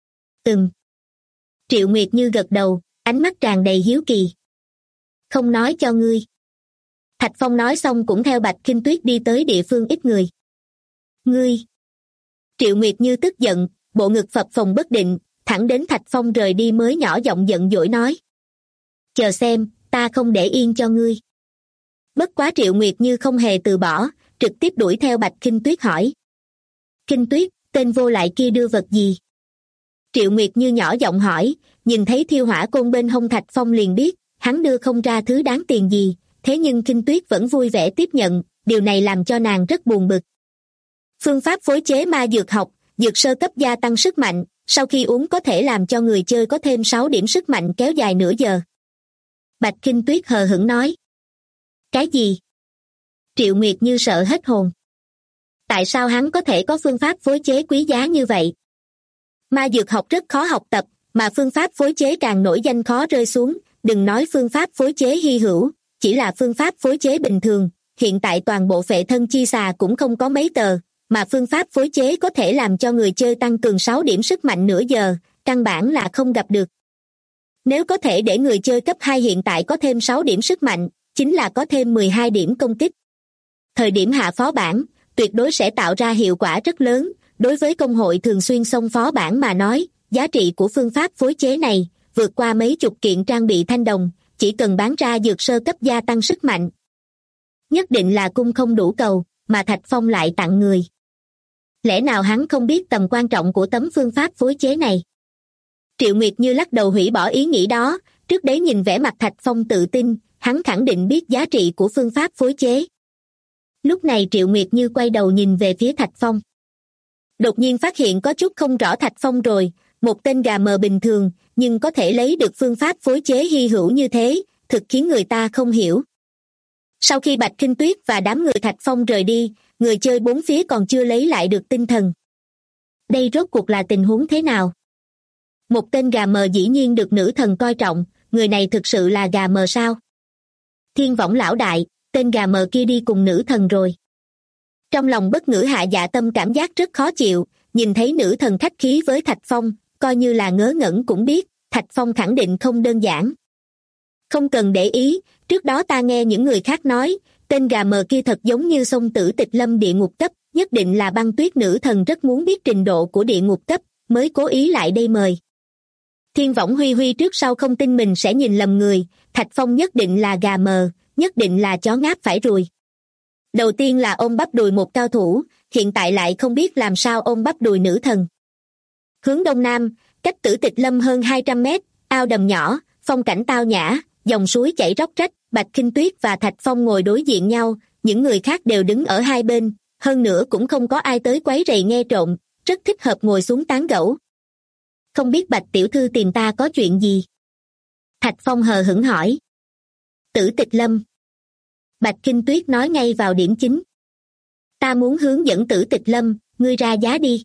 Triệu Nguyệt Như gật đầu, ánh mắt tràn đầy hiếu kỳ. Không nói cho ngươi. Thạch Phong nói xong cũng theo Bạch Kinh Tuyết đi tới địa phương ít người. Ngươi! Triệu Nguyệt Như tức giận, bộ ngực phập phồng bất định, thẳng đến Thạch Phong rời đi mới nhỏ giọng giận dỗi nói. Chờ xem, ta không để yên cho ngươi. Bất quá Triệu Nguyệt Như không hề từ bỏ, trực tiếp đuổi theo Bạch Kinh Tuyết hỏi. Kinh Tuyết, tên vô lại kia đưa vật gì? Triệu Nguyệt Như nhỏ giọng hỏi, nhìn thấy thiêu hỏa côn bên hông Thạch Phong liền biết, hắn đưa không ra thứ đáng tiền gì, thế nhưng Kinh Tuyết vẫn vui vẻ tiếp nhận, điều này làm cho nàng rất buồn bực. Phương pháp phối chế ma dược học, dược sơ cấp gia tăng sức mạnh, sau khi uống có thể làm cho người chơi có thêm 6 điểm sức mạnh kéo dài nửa giờ. Bạch Kinh Tuyết hờ hững nói. Cái gì? Triệu Nguyệt Như sợ hết hồn. Tại sao hắn có thể có phương pháp phối chế quý giá như vậy? Ma dược học rất khó học tập, mà phương pháp phối chế càng nổi danh khó rơi xuống, đừng nói phương pháp phối chế hy hữu, chỉ là phương pháp phối chế bình thường, hiện tại toàn bộ phệ thân chi xà cũng không có mấy tờ, mà phương pháp phối chế có thể làm cho người chơi tăng cường 6 điểm sức mạnh nửa giờ, căn bản là không gặp được. Nếu có thể để người chơi cấp 2 hiện tại có thêm 6 điểm sức mạnh, chính là có thêm 12 điểm công kích. Thời điểm hạ phó bản, tuyệt đối sẽ tạo ra hiệu quả rất lớn. Đối với công hội thường xuyên xông phó bản mà nói, giá trị của phương pháp phối chế này vượt qua mấy chục kiện trang bị thanh đồng, chỉ cần bán ra dược sơ cấp gia tăng sức mạnh. Nhất định là cung không đủ cầu, mà Thạch Phong lại tặng người. Lẽ nào hắn không biết tầm quan trọng của tấm phương pháp phối chế này? Triệu Nguyệt Như lắc đầu hủy bỏ ý nghĩ đó, trước đấy nhìn vẻ mặt Thạch Phong tự tin, hắn khẳng định biết giá trị của phương pháp phối chế. Lúc này Triệu Nguyệt Như quay đầu nhìn về phía Thạch Phong. Đột nhiên phát hiện có chút không rõ Thạch Phong rồi, một tên gà mờ bình thường, nhưng có thể lấy được phương pháp phối chế hy hữu như thế, thực khiến người ta không hiểu. Sau khi Bạch Khinh Tuyết và đám người Thạch Phong rời đi, người chơi bốn phía còn chưa lấy lại được tinh thần. Đây rốt cuộc là tình huống thế nào? Một tên gà mờ dĩ nhiên được nữ thần coi trọng, người này thực sự là gà mờ sao? Thiên Võng lão đại, tên gà mờ kia đi cùng nữ thần rồi. Trong lòng Bất Ngữ Hạ Dạ Tâm cảm giác rất khó chịu, nhìn thấy nữ thần khách khí với Thạch Phong, coi như là ngớ ngẩn cũng biết, Thạch Phong khẳng định không đơn giản. Không cần để ý, trước đó ta nghe những người khác nói, tên gà mờ kia thật giống như sông Tử Tịch Lâm địa ngục cấp, nhất định là Băng Tuyết nữ thần rất muốn biết trình độ của địa ngục cấp, mới cố ý lại đây mời. Thiên Võng Huy Huy trước sau không tin mình sẽ nhìn lầm người, Thạch Phong nhất định là gà mờ, nhất định là chó ngáp phải ruồi. Đầu tiên là ôm bắp đùi một cao thủ, hiện tại lại không biết làm sao ôm bắp đùi nữ thần. Hướng đông nam, cách Tử Tịch Lâm hơn 200 mét, ao đầm nhỏ, phong cảnh tao nhã, dòng suối chảy róc rách, Bạch Khinh Tuyết và Thạch Phong ngồi đối diện nhau, những người khác đều đứng ở hai bên, hơn nữa cũng không có ai tới quấy rầy nghe trộm, rất thích hợp ngồi xuống tán gẫu. Không biết Bạch tiểu thư tìm ta có chuyện gì? Thạch Phong hờ hững hỏi. Tử Tịch Lâm. Bạch Khinh Tuyết nói ngay vào điểm chính. Ta muốn hướng dẫn Tử Tịch Lâm, ngươi ra giá đi.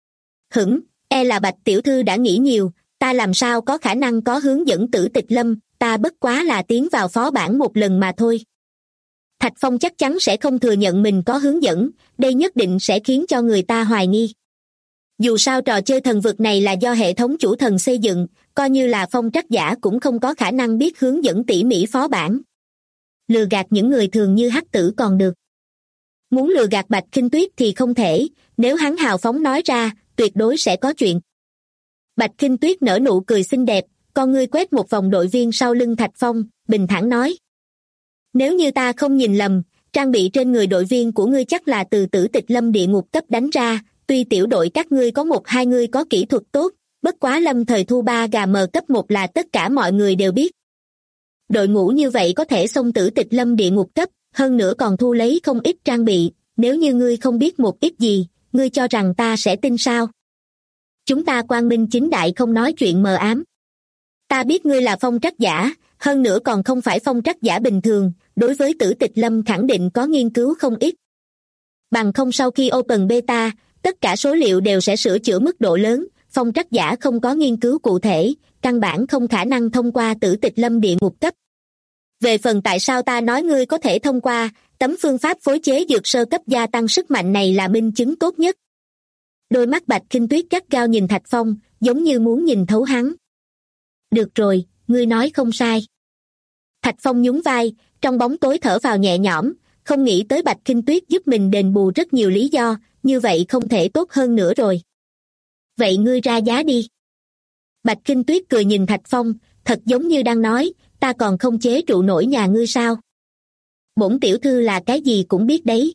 E là Bạch tiểu thư đã nghĩ nhiều, ta làm sao có khả năng có hướng dẫn Tử Tịch Lâm, ta bất quá là tiến vào phó bản một lần mà thôi. Thạch Phong chắc chắn sẽ không thừa nhận mình có hướng dẫn, đây nhất định sẽ khiến cho người ta hoài nghi. Dù sao trò chơi thần vực này là do hệ thống chủ thần xây dựng, coi như là phong trắc giả cũng không có khả năng biết hướng dẫn tỉ mỉ phó bản. Lừa gạt những người thường như Hắc Tử còn được. Muốn lừa gạt Bạch Khinh Tuyết thì không thể, nếu hắn hào phóng nói ra, tuyệt đối sẽ có chuyện. Bạch Khinh Tuyết nở nụ cười xinh đẹp, con ngươi quét một vòng đội viên sau lưng Thạch Phong, bình thản nói. Nếu như ta không nhìn lầm, trang bị trên người đội viên của ngươi chắc là từ Tử Tịch Lâm địa ngục cấp đánh ra, tuy tiểu đội các ngươi có một hai người có kỹ thuật tốt, bất quá lâm thời thu 3 gà mờ cấp 1 là tất cả mọi người đều biết. Đội ngũ như vậy có thể xông Tử Tịch Lâm địa ngục cấp, hơn nữa còn thu lấy không ít trang bị, nếu như ngươi không biết một ít gì, ngươi cho rằng ta sẽ tin sao? Chúng ta quang minh chính đại không nói chuyện mờ ám. Ta biết ngươi là phong trắc giả, hơn nữa còn không phải phong trắc giả bình thường, đối với Tử Tịch Lâm khẳng định có nghiên cứu không ít. Bằng không sau khi Open Beta, tất cả số liệu đều sẽ sửa chữa mức độ lớn, phong trắc giả không có nghiên cứu cụ thể, căn bản không khả năng thông qua Tử Tịch Lâm địa ngục cấp. Về phần tại sao ta nói ngươi có thể thông qua, tấm phương pháp phối chế dược sơ cấp gia tăng sức mạnh này là minh chứng tốt nhất. Đôi mắt Bạch Khinh Tuyết gắt gao nhìn Thạch Phong, giống như muốn nhìn thấu hắn. Được rồi, ngươi nói không sai. Thạch Phong nhún vai, trong bóng tối thở vào nhẹ nhõm, không nghĩ tới Bạch Khinh Tuyết giúp mình đền bù rất nhiều lý do, như vậy không thể tốt hơn nữa rồi. Vậy ngươi ra giá đi. Bạch Khinh Tuyết cười nhìn Thạch Phong, thật giống như đang nói, ta còn không chế trụ nổi nhà ngươi sao? Bổn tiểu thư là cái gì cũng biết đấy.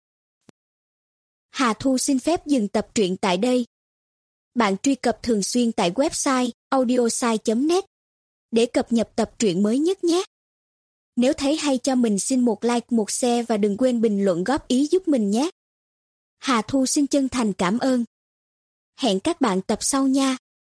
Hà Thu xin phép dừng tập truyện tại đây. Bạn truy cập thường xuyên tại website audiosai.net để cập nhật tập truyện mới nhất nhé. Nếu thấy hay cho mình xin một like, một share và đừng quên bình luận góp ý giúp mình nhé. Hà Thu xin chân thành cảm ơn. Hẹn các bạn tập sau nha.